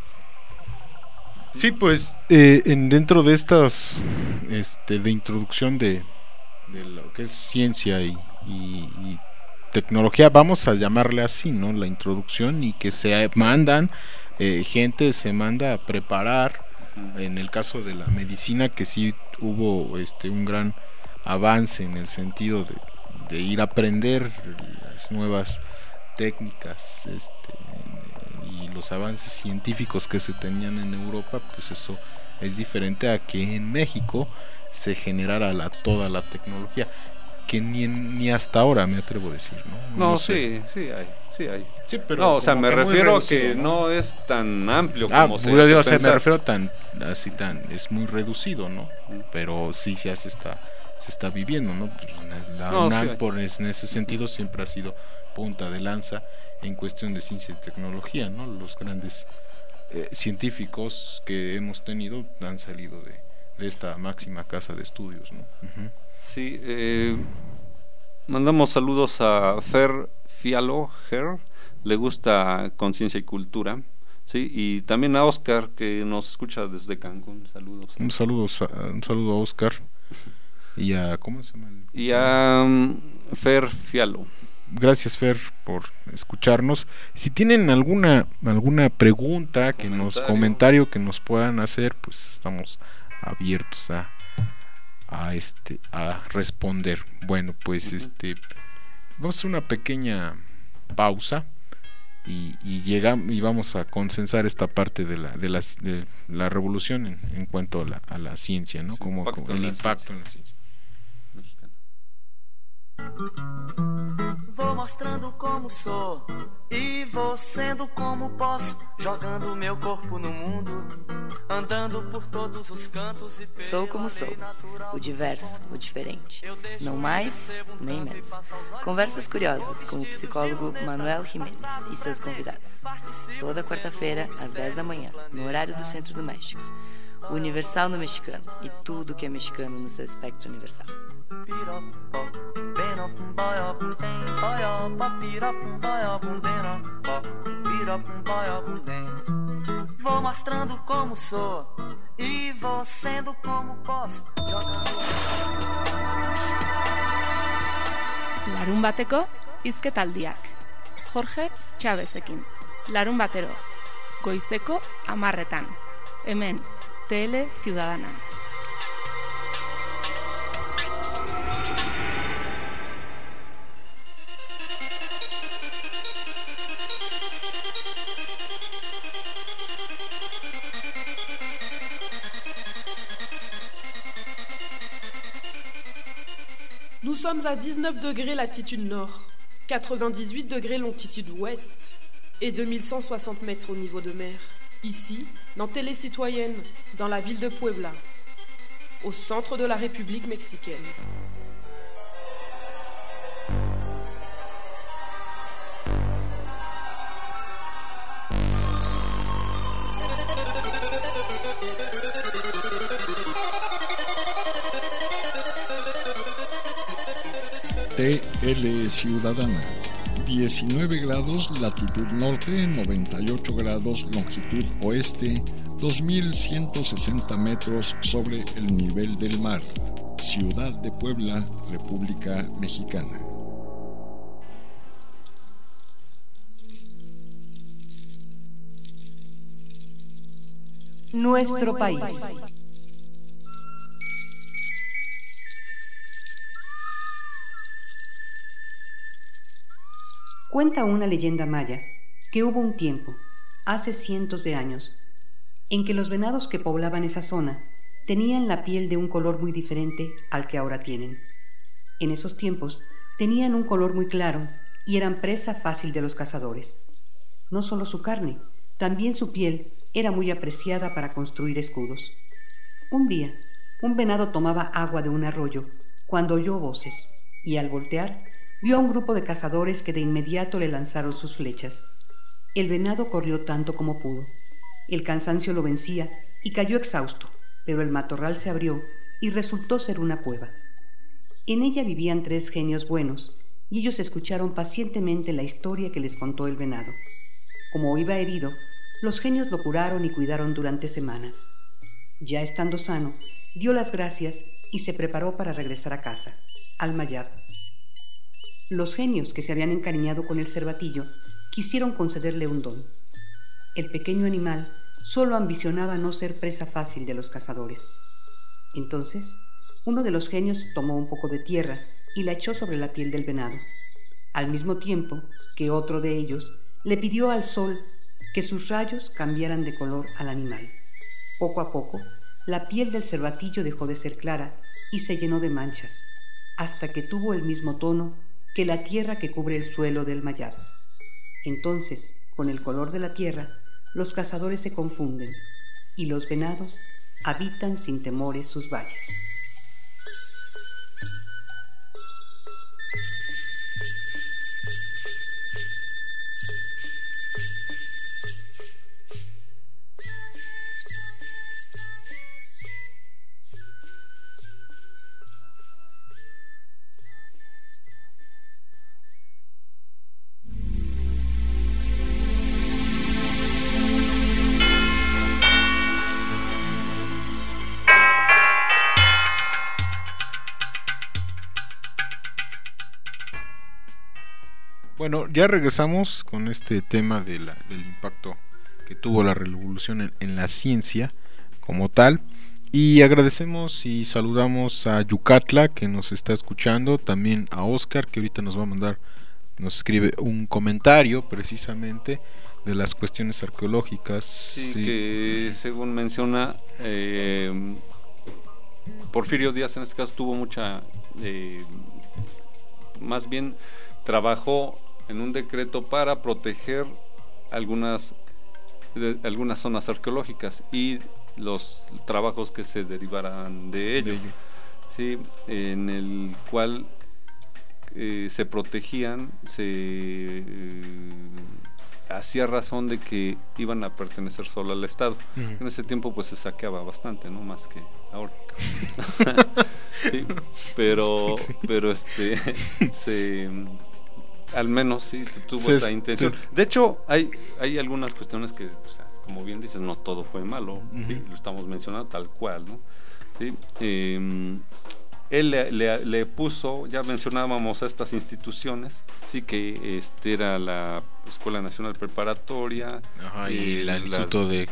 Sí, pues eh, en, dentro de estas este, de introducción de, de lo que es ciencia y, y, y tecnología, vamos a llamarle así, ¿no? La introducción, y que se mandan eh, gente, se manda a preparar, uh-huh. en el caso de la medicina, que sí hubo este un gran avance en el sentido de, de ir a aprender las nuevas técnicas, este y los avances científicos que se tenían en Europa, pues eso es diferente a que en México se generara la, toda la tecnología. que ni, ni hasta ahora me atrevo a decir, ¿no?
No,
no
sí, sí hay, sí hay.
Sí, pero
no, o sea, me refiero a que
¿no?
no es tan amplio
ah,
como se
yo digo,
hace
o sea, me
pensar.
refiero tan, así tan, es muy reducido, ¿no? Pero sí se hace está, se está viviendo, ¿no? Pues la
No,
UNAM,
sí
por es, en ese sentido, siempre ha sido punta de lanza en cuestión de ciencia y tecnología, ¿no? Los grandes eh, científicos que hemos tenido han salido de, de esta máxima casa de estudios, ¿no? Uh-huh.
Sí, eh, mandamos saludos a Fer Fialo, Her, le gusta Conciencia y Cultura, sí, y también a Oscar, que nos escucha desde Cancún. Saludos.
Un saludo, un saludo a Oscar y a, ¿cómo se llama?
Y a um, Fer Fialo.
Gracias, Fer, por escucharnos. Si tienen alguna alguna pregunta, que
comentario.
nos comentario que nos puedan hacer, pues estamos abiertos a a este a responder. Bueno, pues uh-huh. este vamos a hacer una pequeña pausa y, y llegamos y vamos a consensar esta parte de la de las de la revolución en, en cuanto a la, a la ciencia, ¿no?
Sí,
como,
impacto
como el
en
impacto en la ciencia
mexicana.
Vou mostrando como sou e vou sendo como posso, jogando meu corpo no mundo, andando por todos os cantos e
Sou como sou, o diverso, o diferente, não mais nem menos. Conversas curiosas com o psicólogo Manuel Jiménez e seus convidados. Toda quarta-feira, às dez da manhã, no horário do Centro do México. O Universal no mexicano e tudo que é mexicano no seu espectro universal.
Vou mostrando como sou e vou sendo como posso, jogando.
Larun bateko hizketaldiak. Jorge Chavezekin. Larun batero. Goizeko amarretan. Hemen Tele Ciudadana.
Nous sommes à dix-neuf degrés latitude nord, quatre-vingt-dix-huit degrés longitude ouest et deux mille cent soixante mètres au niveau de mer. Ici, dans Télé Citoyenne, dans la ville de Puebla, au centre de la République mexicaine.
T L Ciudadana, diecinueve grados latitud norte, noventa y ocho grados longitud oeste, dos mil ciento sesenta metros sobre el nivel del mar. Ciudad de Puebla, República Mexicana.
Nuestro país. Cuenta una leyenda maya que hubo un tiempo, hace cientos de años, en que los venados que poblaban esa zona tenían la piel de un color muy diferente al que ahora tienen. En esos tiempos tenían un color muy claro y eran presa fácil de los cazadores. No solo su carne, también su piel era muy apreciada para construir escudos. Un día, un venado tomaba agua de un arroyo cuando oyó voces y al voltear vio a un grupo de cazadores que de inmediato le lanzaron sus flechas. El venado corrió tanto como pudo. El cansancio lo vencía y cayó exhausto, pero el matorral se abrió y resultó ser una cueva. En ella vivían tres genios buenos y ellos escucharon pacientemente la historia que les contó el venado. Como iba herido, los genios lo curaron y cuidaron durante semanas. Ya estando sano, dio las gracias y se preparó para regresar a casa, al Mayab. Los genios que se habían encariñado con el cervatillo quisieron concederle un don. El pequeño animal solo ambicionaba no ser presa fácil de los cazadores. Entonces, uno de los genios tomó un poco de tierra y la echó sobre la piel del venado, al mismo tiempo que otro de ellos le pidió al sol que sus rayos cambiaran de color al animal. Poco a poco, la piel del cervatillo dejó de ser clara y se llenó de manchas. hasta que tuvo el mismo tono que la tierra que cubre el suelo del Mayab. Entonces, con el color de la tierra, los cazadores se confunden y los venados habitan sin temores sus valles.
Bueno, ya regresamos con este tema de la, del impacto que tuvo la revolución en, en la ciencia como tal, y agradecemos y saludamos a Yucatla, que nos está escuchando, también a Oscar, que ahorita nos va a mandar, nos escribe un comentario precisamente de las cuestiones arqueológicas.
Sí,
sí.
Que según menciona eh, Porfirio Díaz, en este caso tuvo mucha eh, más bien trabajó en un decreto para proteger algunas de, algunas zonas arqueológicas y los trabajos que se derivaran de ello, de ello. Sí, en el cual eh, se protegían, se eh, hacía razón de que iban a pertenecer solo al Estado. Uh-huh. En ese tiempo pues se saqueaba bastante, no más que ahora. Sí, pero sí, sí. pero este se al menos sí tuvo se esa intención. Te... De hecho, hay hay algunas cuestiones que, o sea, como bien dices, no todo fue malo, uh-huh. ¿sí? Lo estamos mencionando tal cual, ¿no? ¿Sí? Eh, él le, le, le puso, ya mencionábamos a estas instituciones, sí, que este era la Escuela Nacional Preparatoria,
ajá, y el Instituto de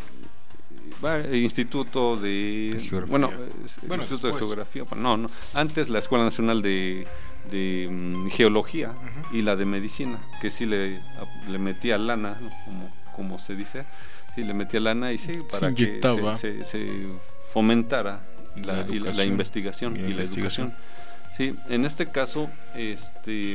el Instituto de Geografía. bueno, bueno Instituto después. de Geografía, no, no, antes la Escuela Nacional de de um, Geología, uh-huh. y la de Medicina, que sí le, le metía lana, ¿no? como, como se dice, sí le metía lana y sí, para se que se, se, se fomentara la, la, y la, la investigación y, la, y la investigación. educación. Sí, en este caso, este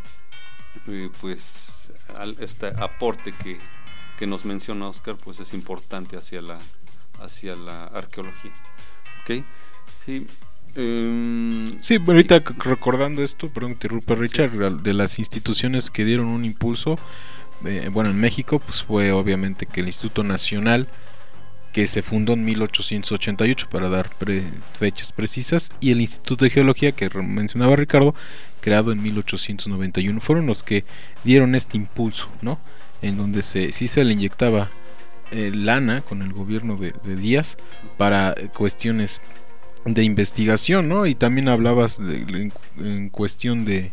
eh, pues al, este aporte que, que nos menciona Oscar, pues es importante hacia la hacia la arqueología. ¿Ok? Sí. Um,
sí, pero ahorita y, recordando esto, perdón, interrumpa Richard, sí. de las instituciones que dieron un impulso, eh, bueno, en México, pues fue obviamente que el Instituto Nacional, que se fundó en mil ochocientos ochenta y ocho, para dar pre- fechas precisas, y el Instituto de Geología, que mencionaba Ricardo, creado en mil ochocientos noventa y uno, fueron los que dieron este impulso, ¿no? En donde se sí se le inyectaba eh, lana con el gobierno de, de Díaz para eh, cuestiones de investigación, ¿no? Y también hablabas de, en, en cuestión de,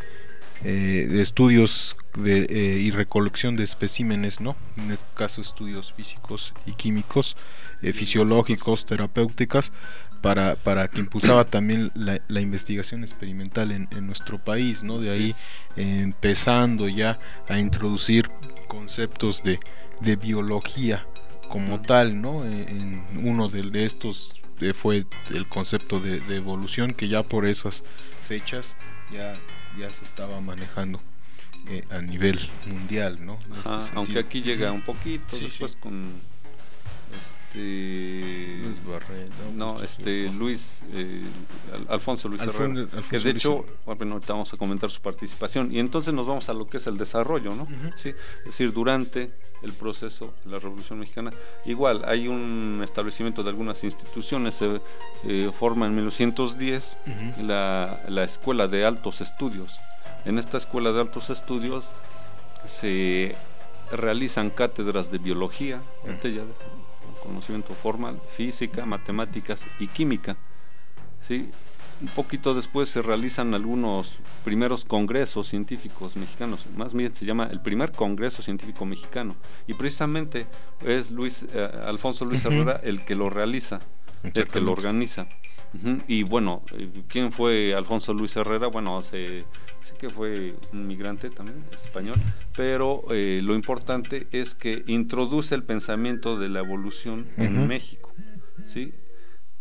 eh, de estudios de, eh, y recolección de especímenes, ¿no? En este caso estudios físicos y químicos, eh, fisiológicos, terapéuticas, para, para que impulsaba también la, la investigación experimental en, en nuestro país, ¿no? De ahí eh, empezando ya a introducir conceptos de, de biología como tal, ¿no? En, en uno de, de estos fue el concepto de, de evolución, que ya por esas fechas ya, ya se estaba manejando eh, a nivel mundial, ¿no?
Ajá, aunque aquí llega un poquito sí, después sí. con este
Luis Barrera,
no, este Luis eh, Alfonso Luis
Alfonso,
Herrera,
Alfonso
que de
Luis
hecho, bueno, ahorita vamos a comentar su participación y entonces nos vamos a lo que es el desarrollo, ¿no? Uh-huh. Sí, es decir, durante el proceso de la Revolución Mexicana, igual hay un establecimiento de algunas instituciones, se eh, forma en mil novecientos diez uh-huh. la, la Escuela de Altos Estudios. En esta Escuela de Altos Estudios se realizan cátedras de biología, uh-huh. ya de conocimiento formal, física, matemáticas y química, ¿sí? Un poquito después se realizan algunos primeros congresos científicos mexicanos, más bien se llama el primer Congreso Científico Mexicano, y precisamente es Luis eh, Alfonso Luis uh-huh. Herrera el que lo realiza, el que lo organiza. Uh-huh. Y bueno, ¿quién fue Alfonso Luis Herrera? Bueno, sé, sé que fue un migrante también, español, pero eh, lo importante es que introduce el pensamiento de la evolución uh-huh. en México, ¿sí?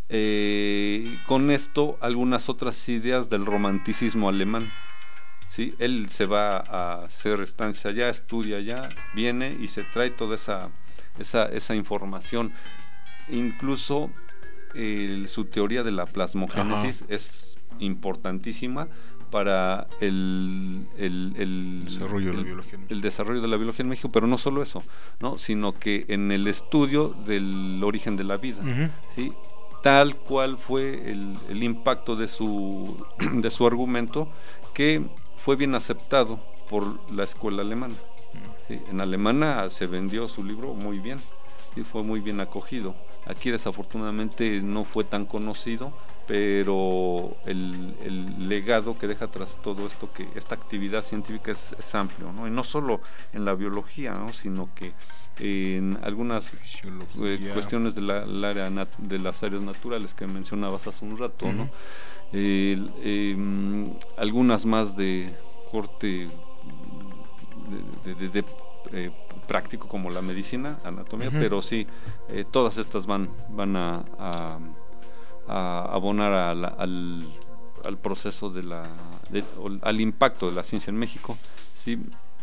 eh, con esto algunas otras ideas del romanticismo alemán. ¿Sí? Él se va a hacer estancia allá, estudia allá, viene y se trae toda esa, esa, esa información. Incluso eh, su teoría de la plasmogénesis Ajá. es importantísima para el, el, el,
desarrollo,
el,
de la biología
el desarrollo de la biología en México, pero no solo eso, ¿no? Sino que en el estudio del origen de la vida, uh-huh. ¿sí? Tal cual fue el, el impacto de su, de su argumento, que fue bien aceptado por la escuela alemana. ¿Sí? En Alemania se vendió su libro muy bien, ¿sí? Fue muy bien acogido. Aquí desafortunadamente no fue tan conocido, pero el, el legado que deja tras todo esto, que esta actividad científica es, es amplio, ¿no? Y no solo en la biología, ¿no? Sino que en algunas eh, cuestiones de, la, la área nat- de las áreas naturales que mencionabas hace un rato, uh-huh. ¿no? Eh, eh, algunas más de corte de, de, de, de eh, práctico, como la medicina, anatomía, uh-huh. pero sí, eh, todas estas van van a, a, a abonar a la, al, al proceso de la de, al impacto de la ciencia en México. Sí,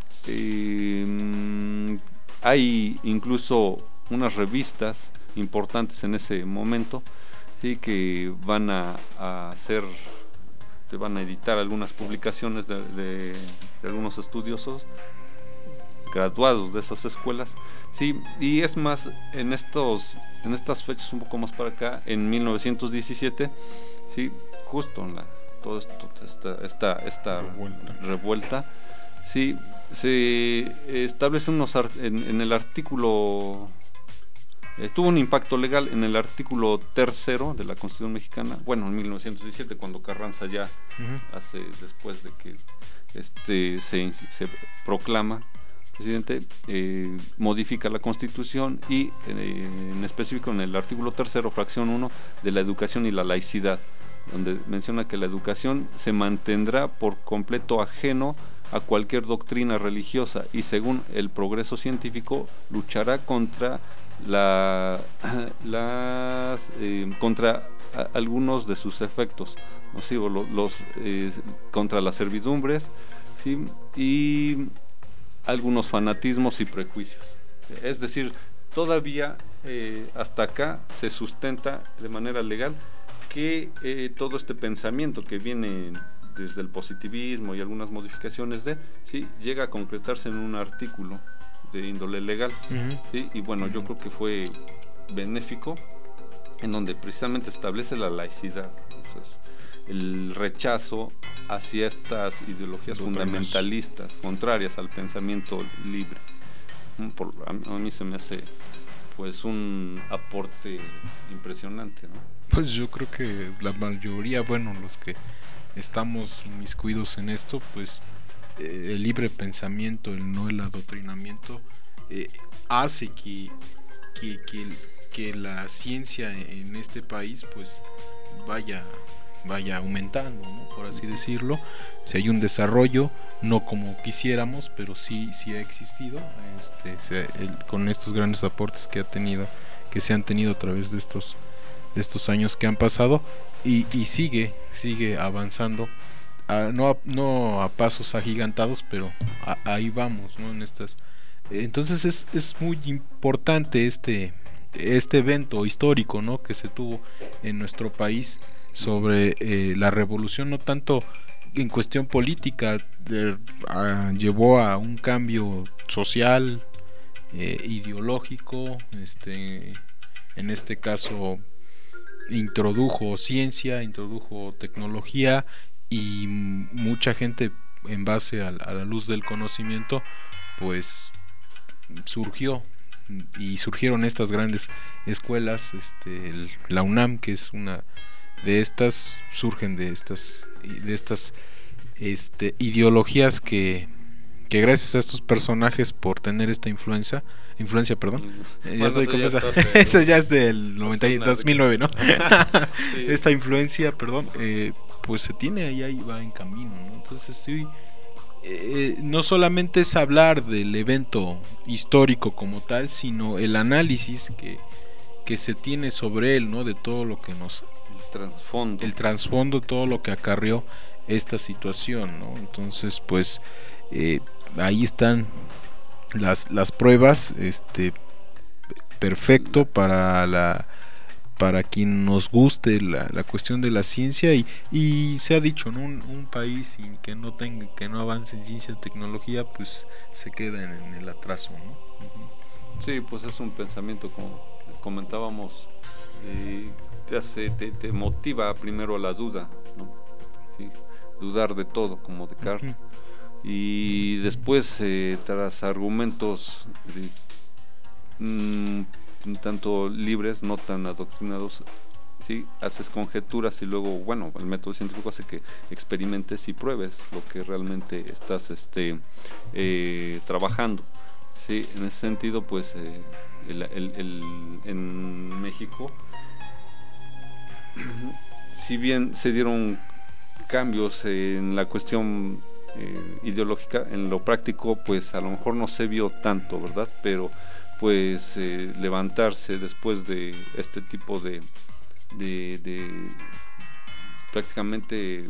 eh, hay incluso unas revistas importantes en ese momento, sí, que van a, a hacer, te van a editar algunas publicaciones de, de, de algunos estudiosos graduados de esas escuelas, sí, y es más, en estos en estas fechas un poco más para acá, en mil novecientos diecisiete, sí, justo en la todo esto esta esta esta revuelta, revuelta sí, se establece unos art, en, en el artículo eh, tuvo un impacto legal en el artículo tercero de la Constitución mexicana, bueno, en mil novecientos diecisiete, cuando Carranza ya uh-huh. hace, después de que este se, se proclama presidente, eh, modifica la Constitución y eh, en específico en el artículo tercero, fracción uno, de la educación y la laicidad, donde menciona que la educación se mantendrá por completo ajeno a cualquier doctrina religiosa y, según el progreso científico, luchará contra la las eh, contra a, algunos de sus efectos nocivos, los, los eh, contra las servidumbres, ¿sí? Y algunos fanatismos y prejuicios. Es decir, todavía eh, hasta acá se sustenta de manera legal que eh, todo este pensamiento que viene desde el positivismo y algunas modificaciones de, sí, llega a concretarse en un artículo de índole legal, uh-huh. ¿sí? Y bueno, uh-huh. yo creo que fue benéfico, en donde precisamente establece la laicidad, entonces, el rechazo hacia estas ideologías Doctrinas. fundamentalistas, contrarias al pensamiento libre. Por, a, a mí se me hace pues un aporte impresionante, ¿no?
Pues yo creo que la mayoría, bueno, los que estamos inmiscuidos en esto, pues eh, el libre pensamiento, el no el adoctrinamiento, eh, hace que, que, que, que la ciencia en este país pues vaya vaya aumentando, ¿no? Por así decirlo. Si hay un desarrollo, no como quisiéramos, pero sí sí ha existido, este, se, el, con estos grandes aportes que ha tenido, que se han tenido a través de estos de estos años que han pasado, y, y sigue sigue avanzando, a, no a, no a pasos agigantados, pero a, ahí vamos, ¿no? En estas, entonces es es muy importante este este evento histórico, ¿no? Que se tuvo en nuestro país sobre eh, la revolución, no tanto en cuestión política, de, a, llevó a un cambio social, eh, ideológico, este, en este caso introdujo ciencia, introdujo tecnología, y mucha gente, en base a, a la luz del conocimiento, pues surgió, y surgieron estas grandes escuelas, este, el, la UNAM, que es una de estas, surgen de estas de estas este, ideologías que, que gracias a estos personajes, por tener esta influencia influencia perdón bueno, ya estoy con esa eso ya es del noventa y dos mil nueve, ¿no? Sí. Esta influencia, perdón, eh, pues se tiene ahí, ahí va en camino, ¿no? Entonces sí, eh, no solamente es hablar del evento histórico como tal, sino el análisis que que se tiene sobre él, ¿no? De todo lo que nos...
El trasfondo.
El trasfondo, todo lo que acarrió esta situación, ¿no? Entonces, pues, eh, ahí están las, las pruebas, este, perfecto para la... para quien nos guste la, la cuestión de la ciencia y, y se ha dicho, ¿no? un, un país que no tenga, que no avance en ciencia y tecnología, pues se queda en, en el atraso, ¿no? Uh-huh.
Sí, pues es un pensamiento, como comentábamos, eh, te hace, te, te motiva primero la duda, ¿no? Sí, dudar de todo, como Descartes, uh-huh. Y después eh, tras argumentos de, mmm, un tanto libres, no tan adoctrinados, ¿sí? Haces conjeturas y luego, bueno, el método científico hace que experimentes y pruebes lo que realmente estás este, eh, trabajando, ¿sí? En ese sentido, pues, eh, el, el, el, en México, si bien se dieron cambios en la cuestión eh, ideológica, en lo práctico, pues, a lo mejor no se vio tanto, ¿verdad? Pero pues eh, levantarse después de este tipo de, de, de prácticamente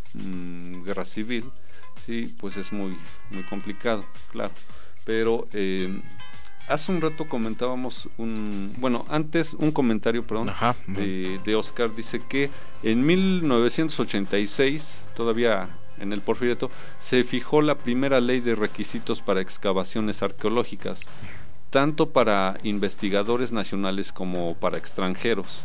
mmm, guerra civil, sí, pues es muy muy complicado, claro. Pero eh, hace un rato comentábamos un, bueno, antes un comentario, perdón, Ajá, de, de Oscar, dice que en mil novecientos ochenta y seis, todavía en el Porfiriato, se fijó la primera ley de requisitos para excavaciones arqueológicas, tanto para investigadores nacionales como para extranjeros,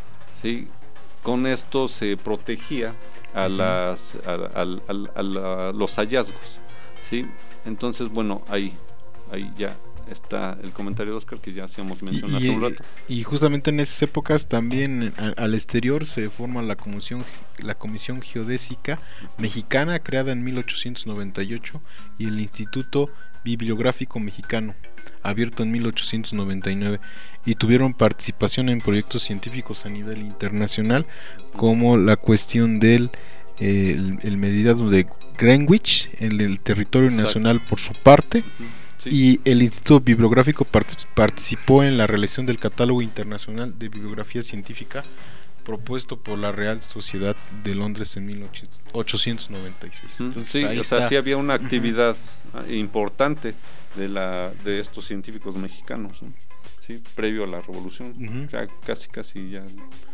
¿sí? Con esto se protegía a, las, a, a, a, a la, los hallazgos, ¿sí? Entonces, bueno, ahí, ahí ya está el comentario de Oscar que ya hacíamos mención hace un rato.
Y justamente en esas épocas también a, al exterior se forma la comisión, la Comisión Geodésica Mexicana, creada en mil ochocientos noventa y ocho, y el Instituto Bibliográfico Mexicano, abierto en mil ochocientos noventa y nueve, y tuvieron participación en proyectos científicos a nivel internacional, como la cuestión del eh, el, el meridiano de Greenwich en el territorio Exacto. nacional por su parte, sí. Y el Instituto Bibliográfico part- participó en la realización del Catálogo Internacional de Bibliografía Científica propuesto por la Real Sociedad de Londres en mil ochocientos noventa y seis. Entonces,
sí,
ahí
o sea,
está.
sí había una actividad uh-huh. importante de la de estos científicos mexicanos, ¿no? Sí, previo a la revolución, uh-huh. ya casi casi ya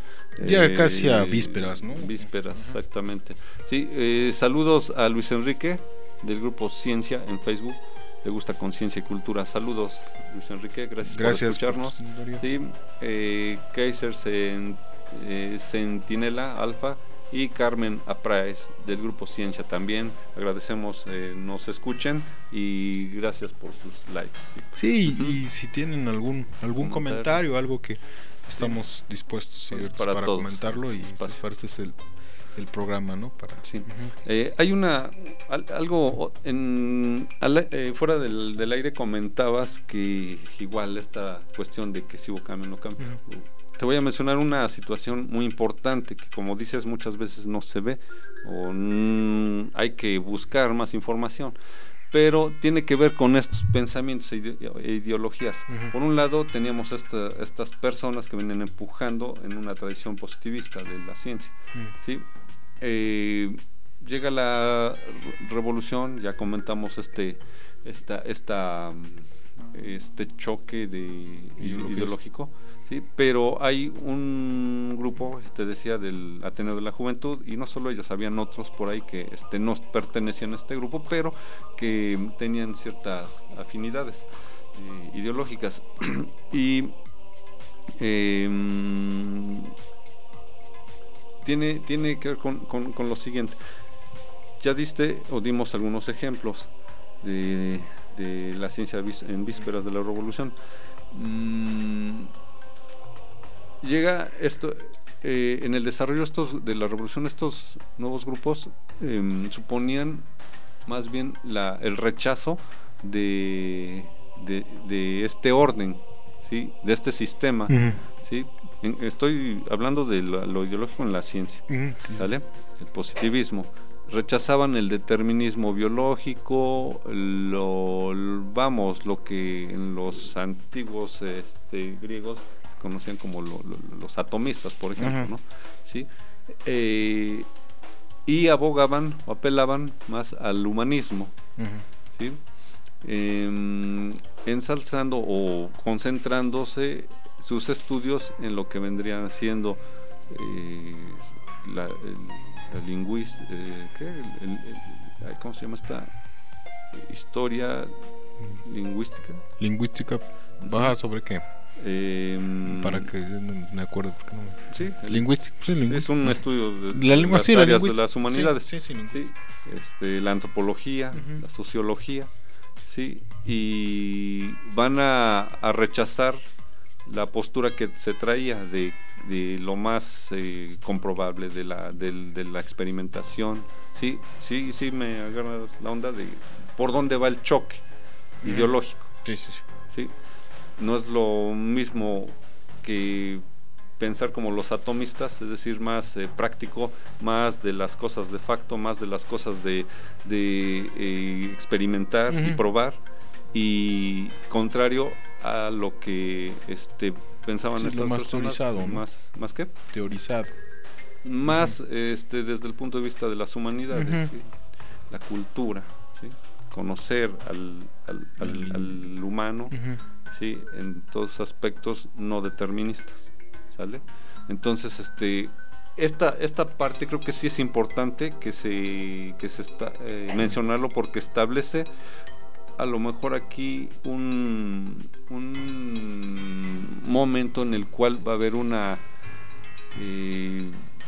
ya eh, casi a vísperas, ¿no?
Vísperas, uh-huh. exactamente. Sí, eh, saludos a Luis Enrique del grupo Ciencia en Facebook. Le gusta Conciencia y Cultura. Saludos, Luis Enrique, gracias, gracias por escucharnos. Por sí, eh, Kaiser Sen, eh, Centinela Alfa y Carmen Apraez del grupo Ciencia también. Agradecemos eh, nos escuchen y gracias por sus likes.
Sí, uh-huh. y si tienen algún algún comentario, comentario algo que estamos sí. dispuestos pues para, para comentarlo y este es el el programa, ¿no? Para
sí. uh-huh. eh, hay una al, algo en al, eh, fuera del, del aire comentabas que igual esta cuestión de que si hubo cambio o no cambio. Uh-huh. Te voy a mencionar una situación muy importante que, como dices, muchas veces no se ve o mm, hay que buscar más información, pero tiene que ver con estos pensamientos e, ide- e ideologías. Uh-huh. Por un lado teníamos esta, estas personas que vienen empujando en una tradición positivista de la ciencia, uh-huh. ¿sí? Eh, llega la revolución, ya comentamos este esta esta este choque de ideológico, sí, pero hay un grupo, te decía, del Ateneo de la Juventud, y no solo ellos, habían otros por ahí que este no pertenecían a este grupo, pero que tenían ciertas afinidades eh, ideológicas y eh, Tiene, tiene que ver con, con, con lo siguiente. Ya diste o dimos algunos ejemplos de, de la ciencia en vísperas de la revolución. Mm, llega esto eh, en el desarrollo estos, de la revolución, estos nuevos grupos eh, suponían más bien la, el rechazo de, de, de este orden, ¿sí? De este sistema, uh-huh. ¿sí? Estoy hablando de lo, lo ideológico en la ciencia, ¿vale? El positivismo. Rechazaban el determinismo biológico, lo, vamos, lo que en los antiguos este, griegos conocían como lo, lo, los atomistas, por ejemplo, uh-huh. ¿no? ¿Sí? Eh, y abogaban o apelaban más al humanismo, uh-huh. ¿sí? Eh, ensalzando o concentrándose sus estudios en lo que vendrían siendo eh, la, el, la lingüística, eh, ¿qué? El, el, el, ¿cómo se llama esta historia lingüística?
Lingüística, ¿baja sobre qué?
Eh,
Para que no me acuerdo porque no.
Sí,
lingüística, sí, lingüística.
Es un estudio de
la lengua,
las
sí,
áreas
la
de las humanidades,
sí, sí, sí,
sí, este, la antropología, uh-huh. la sociología, sí, y van a, a rechazar la postura que se traía de, de lo más eh, comprobable de la, de, de la experimentación, sí, sí, sí me agarra la onda de por dónde va el choque uh-huh. ideológico,
sí, sí, sí.
sí. No es lo mismo que pensar como los atomistas, es decir, más eh, práctico, más de las cosas de facto, más de las cosas de, de eh, experimentar uh-huh. y probar, y contrario a lo que este pensaban
sí,
estas
lo más
personas,
teorizado, ¿no?
más, ¿más qué?
Teorizado.
Más
uh-huh.
este desde el punto de vista de las humanidades, uh-huh. ¿sí? La cultura, ¿sí? Conocer al, al, al, al humano, uh-huh. sí, en todos aspectos no deterministas, ¿sale? Entonces, este, esta esta parte creo que sí es importante que se que se está eh, mencionarlo, porque establece a lo mejor aquí un un momento en el cual va a haber una eh,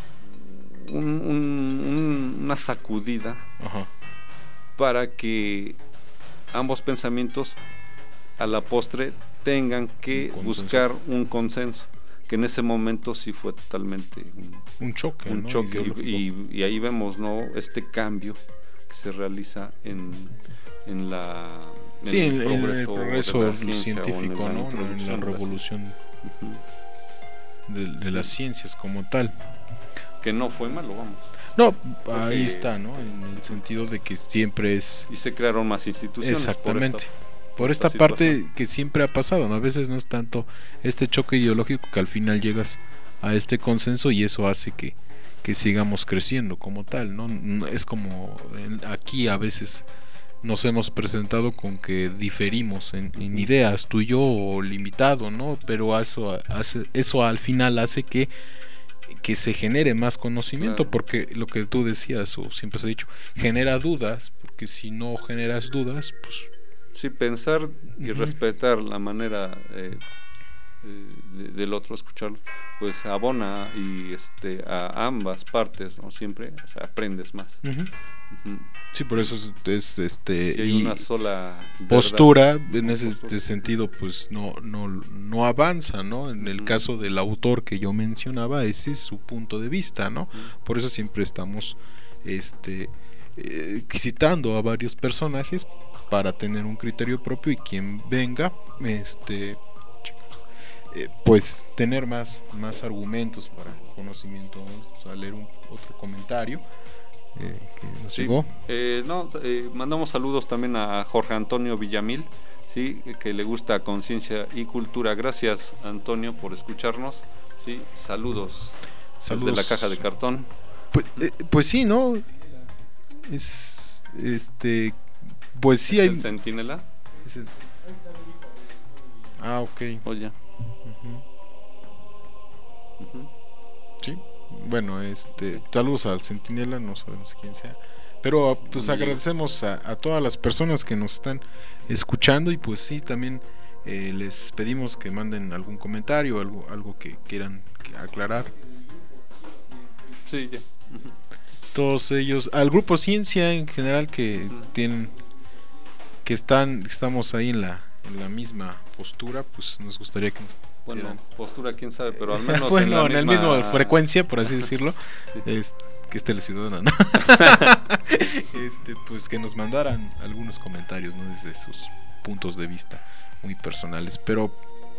un, un, un, una sacudida uh-huh. para que ambos pensamientos a la postre tengan que un buscar un consenso, que en ese momento sí fue totalmente un,
un choque,
un
¿no?
choque y, y, y ahí vemos, ¿no?, este cambio que se realiza en, en la en
sí,
el,
el,
progreso,
el progreso
de la
científico,
en
¿no? En la revolución uh-huh. de, de las ciencias como tal,
que no fue malo, vamos.
No, ahí está, ¿no? En el sentido de que siempre es...
Y se crearon más instituciones.
Exactamente.
Por
esta, por esta, esta parte que siempre ha pasado, ¿no? A veces no es tanto este choque ideológico, que al final llegas a este consenso y eso hace que, que sigamos creciendo como tal, ¿no? Es como aquí a veces nos hemos presentado con que diferimos en, en ideas, tú y yo, o limitado, ¿no? Pero eso, hace, eso al final hace que que se genere más conocimiento, claro. Porque lo que tú decías, o siempre se ha dicho, genera dudas, porque si no generas dudas, pues...
Sí, pensar y uh-huh. respetar la manera eh, eh, de, del otro, escucharlo, pues abona y este a ambas partes, ¿no? Siempre, o sea, aprendes más. Uh-huh.
Uh-huh. Sí, por eso es, es este
si hay una sola
postura verdad, en ese postura. sentido, pues no no no avanza, ¿no? En el uh-huh. caso del autor que yo mencionaba, ese es su punto de vista, ¿no? Uh-huh. Por eso siempre estamos este eh, citando a varios personajes para tener un criterio propio y quien venga este eh, pues tener más más argumentos para conocimiento. Vamos a leer un, otro comentario. Eh, que nos
sí,
llegó.
Eh, no, eh, mandamos saludos también a Jorge Antonio Villamil, sí, que le gusta Conciencia y Cultura. Gracias, Antonio, por escucharnos. Sí, saludos, saludos. Desde la caja de cartón.
Pues, eh, pues sí, ¿no? Es este, pues sí
¿Es
hay.
el Centinela?
Es el... Ah, ok.
Oye.
Uh-huh. Uh-huh. Sí. Bueno, este, saludos al Centinela, no sabemos quién sea, pero pues agradecemos a, a todas las personas que nos están escuchando y pues sí, también eh, les pedimos que manden algún comentario, algo, algo que quieran aclarar.
Sí, ya. Uh-huh.
Todos ellos, al grupo Ciencia en general que uh-huh. tienen, que están, estamos ahí en la, en la misma postura, pues nos gustaría que nos
Bueno, Eran. postura quién sabe, pero al menos
bueno,
en,
la
en
misma...
el mismo
frecuencia, por así decirlo, sí. es que es Teleciudadana, ¿no? este, pues que nos mandaran algunos comentarios, ¿no? Desde sus puntos de vista muy personales, pero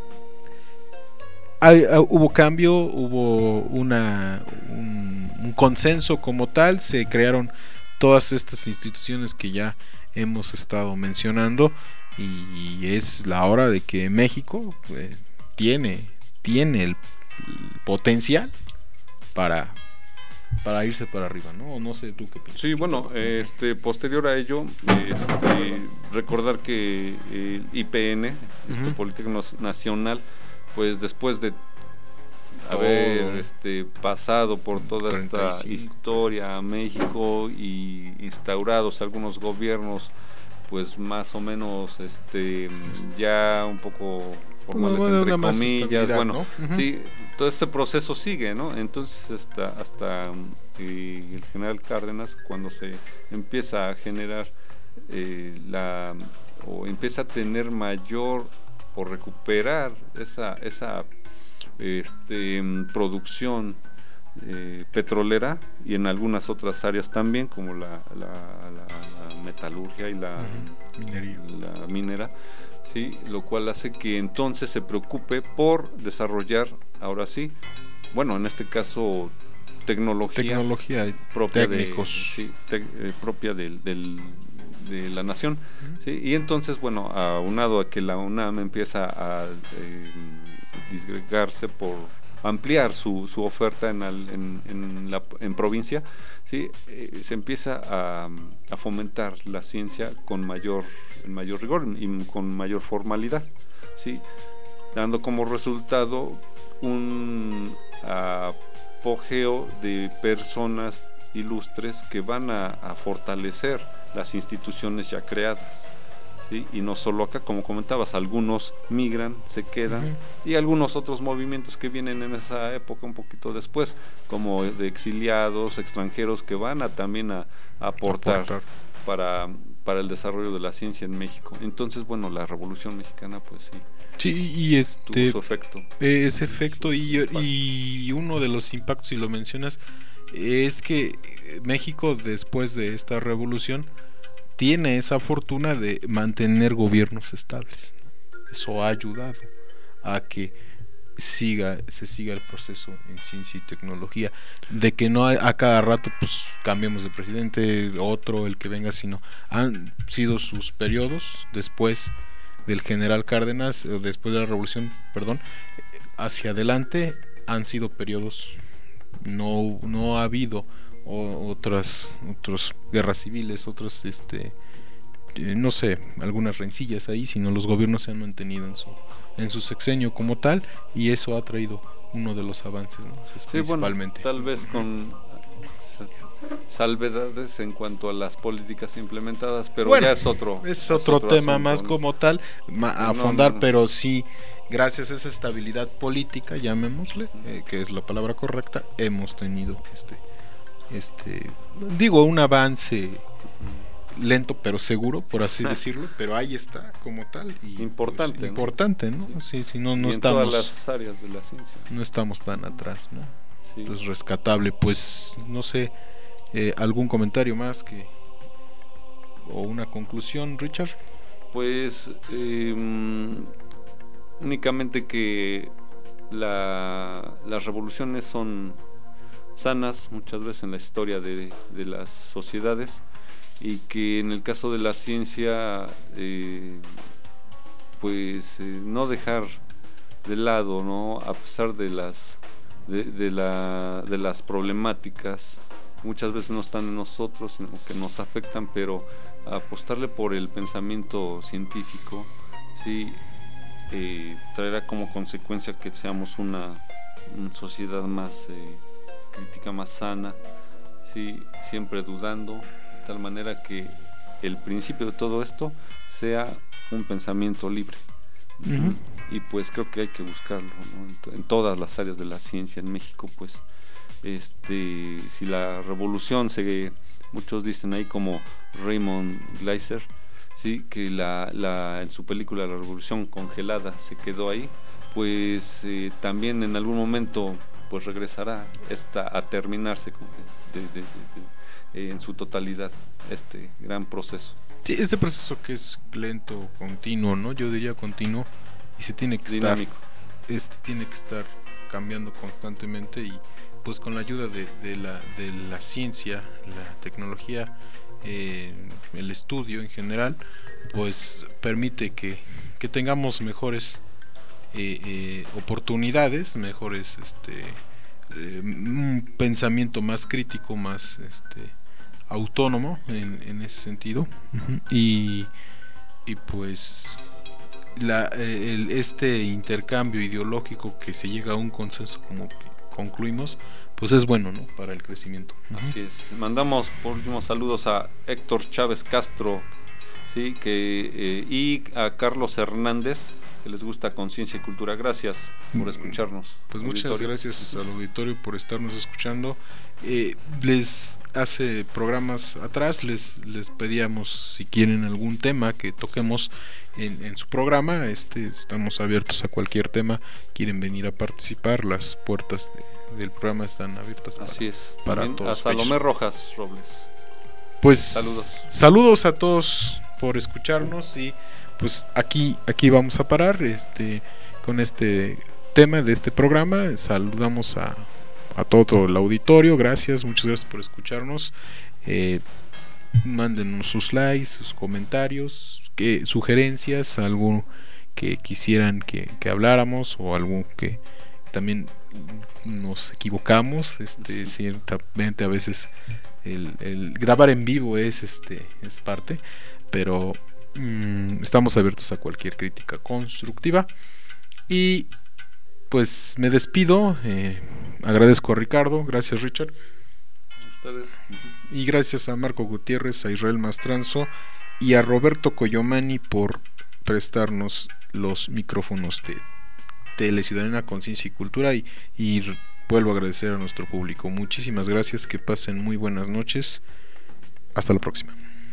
hay, hubo cambio, hubo una un, un consenso como tal, se crearon todas estas instituciones que ya hemos estado mencionando y es la hora de que México eh, tiene tiene el, el potencial para para irse para arriba, ¿no? O no sé, ¿tú qué piensas?
Sí, bueno, este, posterior a ello, este, recordar que el I P N, uh-huh. Instituto Politécnico Nacional, pues después de haber oh. este, pasado por toda treinta y cinco esta historia a México y instaurados algunos gobiernos, pues más o menos, este, ya un poco formales, bueno, entre comillas, bueno, ¿no? Uh-huh. Sí, todo este proceso sigue, ¿no? Entonces hasta hasta eh, el general Cárdenas, cuando se empieza a generar eh, la o empieza a tener mayor o recuperar esa esa este producción eh, petrolera y en algunas otras áreas también, como la, la, la, la metalurgia y la, uh-huh. la minera. Sí, lo cual hace que entonces se preocupe por desarrollar, ahora sí, bueno, en este caso tecnología,
tecnología
propia
técnicos,
de, sí, te, eh, propia del, del, de la nación, uh-huh. ¿sí? Y entonces, bueno, aunado a que la UNAM empieza a eh, disgregarse por ampliar su, su oferta en, al, en, en, la, en provincia, ¿sí? eh, se empieza a, a fomentar la ciencia con mayor, en mayor rigor y con mayor formalidad, ¿sí? Dando como resultado un apogeo de personas ilustres que van a, a fortalecer las instituciones ya creadas. ¿Sí? Y no solo acá, como comentabas, algunos migran, se quedan, uh-huh. y algunos otros movimientos que vienen en esa época un poquito después, como de exiliados, extranjeros, que van a también a, a aportar, aportar. Para, para el desarrollo de la ciencia en México. Entonces, bueno, la Revolución Mexicana, pues sí,
sí, y este,
tuvo su efecto.
Ese efecto y, y uno de los impactos, si lo mencionas, es que México, después de esta revolución, tiene esa fortuna de mantener gobiernos estables, ¿no? Eso ha ayudado a que siga se siga el proceso en ciencia y tecnología, de que no a, a cada rato pues cambiemos de presidente, otro, el que venga, sino han sido sus periodos después del general Cárdenas, o después de la revolución, perdón, hacia adelante han sido periodos, no no ha habido o otras otras guerras civiles, otros este eh, no sé, algunas rencillas ahí, sino los gobiernos se han mantenido en su en su sexenio como tal, y eso ha traído uno de los avances, ¿no?
Sí,
principalmente.
Bueno, tal vez con salvedades en cuanto a las políticas implementadas, pero
bueno,
ya es otro
es, es otro, otro tema asunto, más ¿no? como tal ma, a no, fondar, no, no. Pero sí, gracias a esa estabilidad política, llamémosle, eh, que es la palabra correcta, hemos tenido este este digo un avance lento pero seguro, por así decirlo, pero ahí está como tal y
importante,
pues,
¿no?
importante, ¿no? Sí, si no no
y
estamos
en todas las áreas de la ciencia.
No estamos tan atrás, ¿no?
Sí.
Pues rescatable, pues no sé, eh, algún comentario más que o una conclusión, Richard.
Pues eh, únicamente que la, las revoluciones son sanas muchas veces en la historia de, de las sociedades, y que en el caso de la ciencia eh, pues eh, no dejar de lado, ¿no? A pesar de las de, de, la, de las problemáticas, muchas veces no están en nosotros, sino que nos afectan, pero apostarle por el pensamiento científico, sí, eh, traerá como consecuencia que seamos una, una sociedad más eh, crítica, más sana, sí, siempre dudando, de tal manera que el principio de todo esto sea un pensamiento libre. Uh-huh. Y pues creo que hay que buscarlo, ¿no? En, en todas las áreas de la ciencia en México, pues este si la revolución se, muchos dicen ahí como Raymond Gleiser, sí, que la, la en su película La Revolución Congelada se quedó ahí, pues eh, también en algún momento pues regresará esta a terminarse con, de, de, de, de, eh, en su totalidad este gran proceso.
Sí, este proceso que es lento, continuo, ¿no? Yo diría continuo, y se tiene que
dinámico.
estar este tiene que estar cambiando constantemente, y pues con la ayuda de, de la de la ciencia, la tecnología, eh, el estudio en general, pues permite que, que tengamos mejores eh, eh, oportunidades, mejores, este, eh, un pensamiento más crítico, más este, autónomo en, en ese sentido. y, y pues la, el, este intercambio ideológico que se llega a un consenso, como que concluimos, pues es bueno, ¿no?, para el crecimiento.
Así es. Mandamos por último saludos a Héctor Chávez Castro, sí, que eh, y a Carlos Hernández, que les gusta Conciencia y Cultura. Gracias por escucharnos.
Pues muchas
auditorio.
gracias al auditorio por estarnos escuchando. Eh, les hace programas atrás les les pedíamos si quieren algún tema que toquemos en, en su programa. Este estamos abiertos a cualquier tema. Quieren venir a participar, las puertas de, del programa están abiertas.
Así
para,
es.
para
También
todos.
a Salomé Rojas Robles.
Pues
saludos.
saludos a todos por escucharnos y pues aquí aquí vamos a parar este con este tema de este programa. Saludamos a, a todo el auditorio, gracias, muchas gracias por escucharnos. Eh, mándenos sus likes, sus comentarios, que, sugerencias, algo que quisieran que, que habláramos o algo que también nos equivocamos. Este, ciertamente a veces el, el grabar en vivo es este es parte, pero mmm, estamos abiertos a cualquier crítica constructiva. Y pues me despido, eh, agradezco a Ricardo, gracias Richard,
ustedes.
Y gracias a Marco Gutiérrez, a Israel Mastranzo y a Roberto Coyomani por prestarnos los micrófonos de Tele Ciudadana, Conciencia y Cultura. Y, y vuelvo a agradecer a nuestro público, muchísimas gracias, que pasen muy buenas noches, hasta la próxima.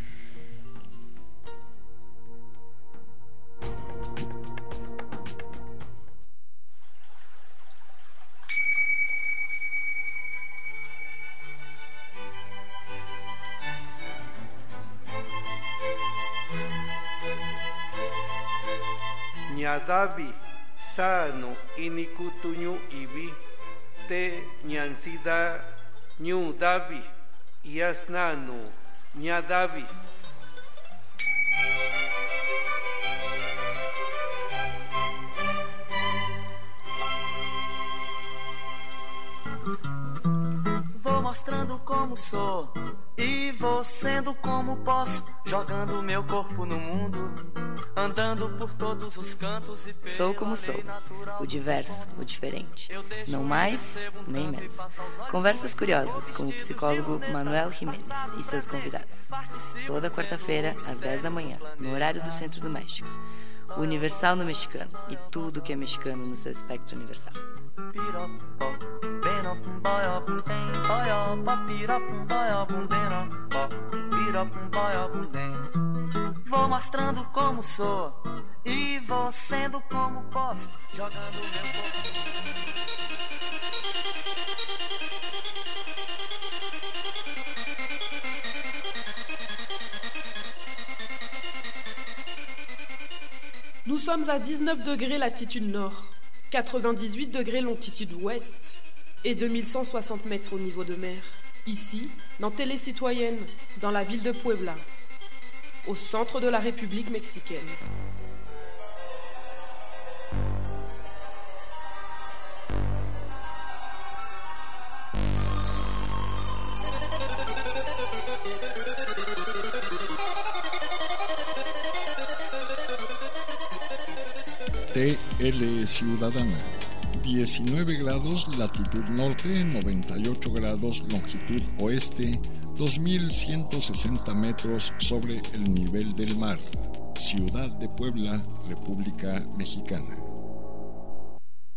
Ñadavi sano inikutuñu ibi te ñansida ñu davi yasnanu ñadavi.
Vou mostrando como sou e vou sendo como posso, jogando meu corpo no mundo, andando por todos os cantos e
Sou como sou, o diverso, o diferente, não mais nem menos. Conversas curiosas com o psicólogo Manuel Jiménez e seus convidados. Toda quarta-feira, às dez da manhã, no horário do Centro do México. O Universal no mexicano e tudo que é mexicano no seu espectro universal.
Vou mostrando como sou e vou sendo como posso, jogando meu corpo.
Nous sommes à dix-neuf degrés latitude nord, quatre-vingt-dix-huit degrés longitude ouest et deux mille cent soixante mètres au niveau de mer. Ici, dans Télé Citoyenne, dans la ville de Puebla, au centre de la République mexicaine.
T L Ciudadana, diecinueve grados latitud norte, noventa y ocho grados longitud oeste, dos mil ciento sesenta metros sobre el nivel del mar. Ciudad de Puebla, República Mexicana.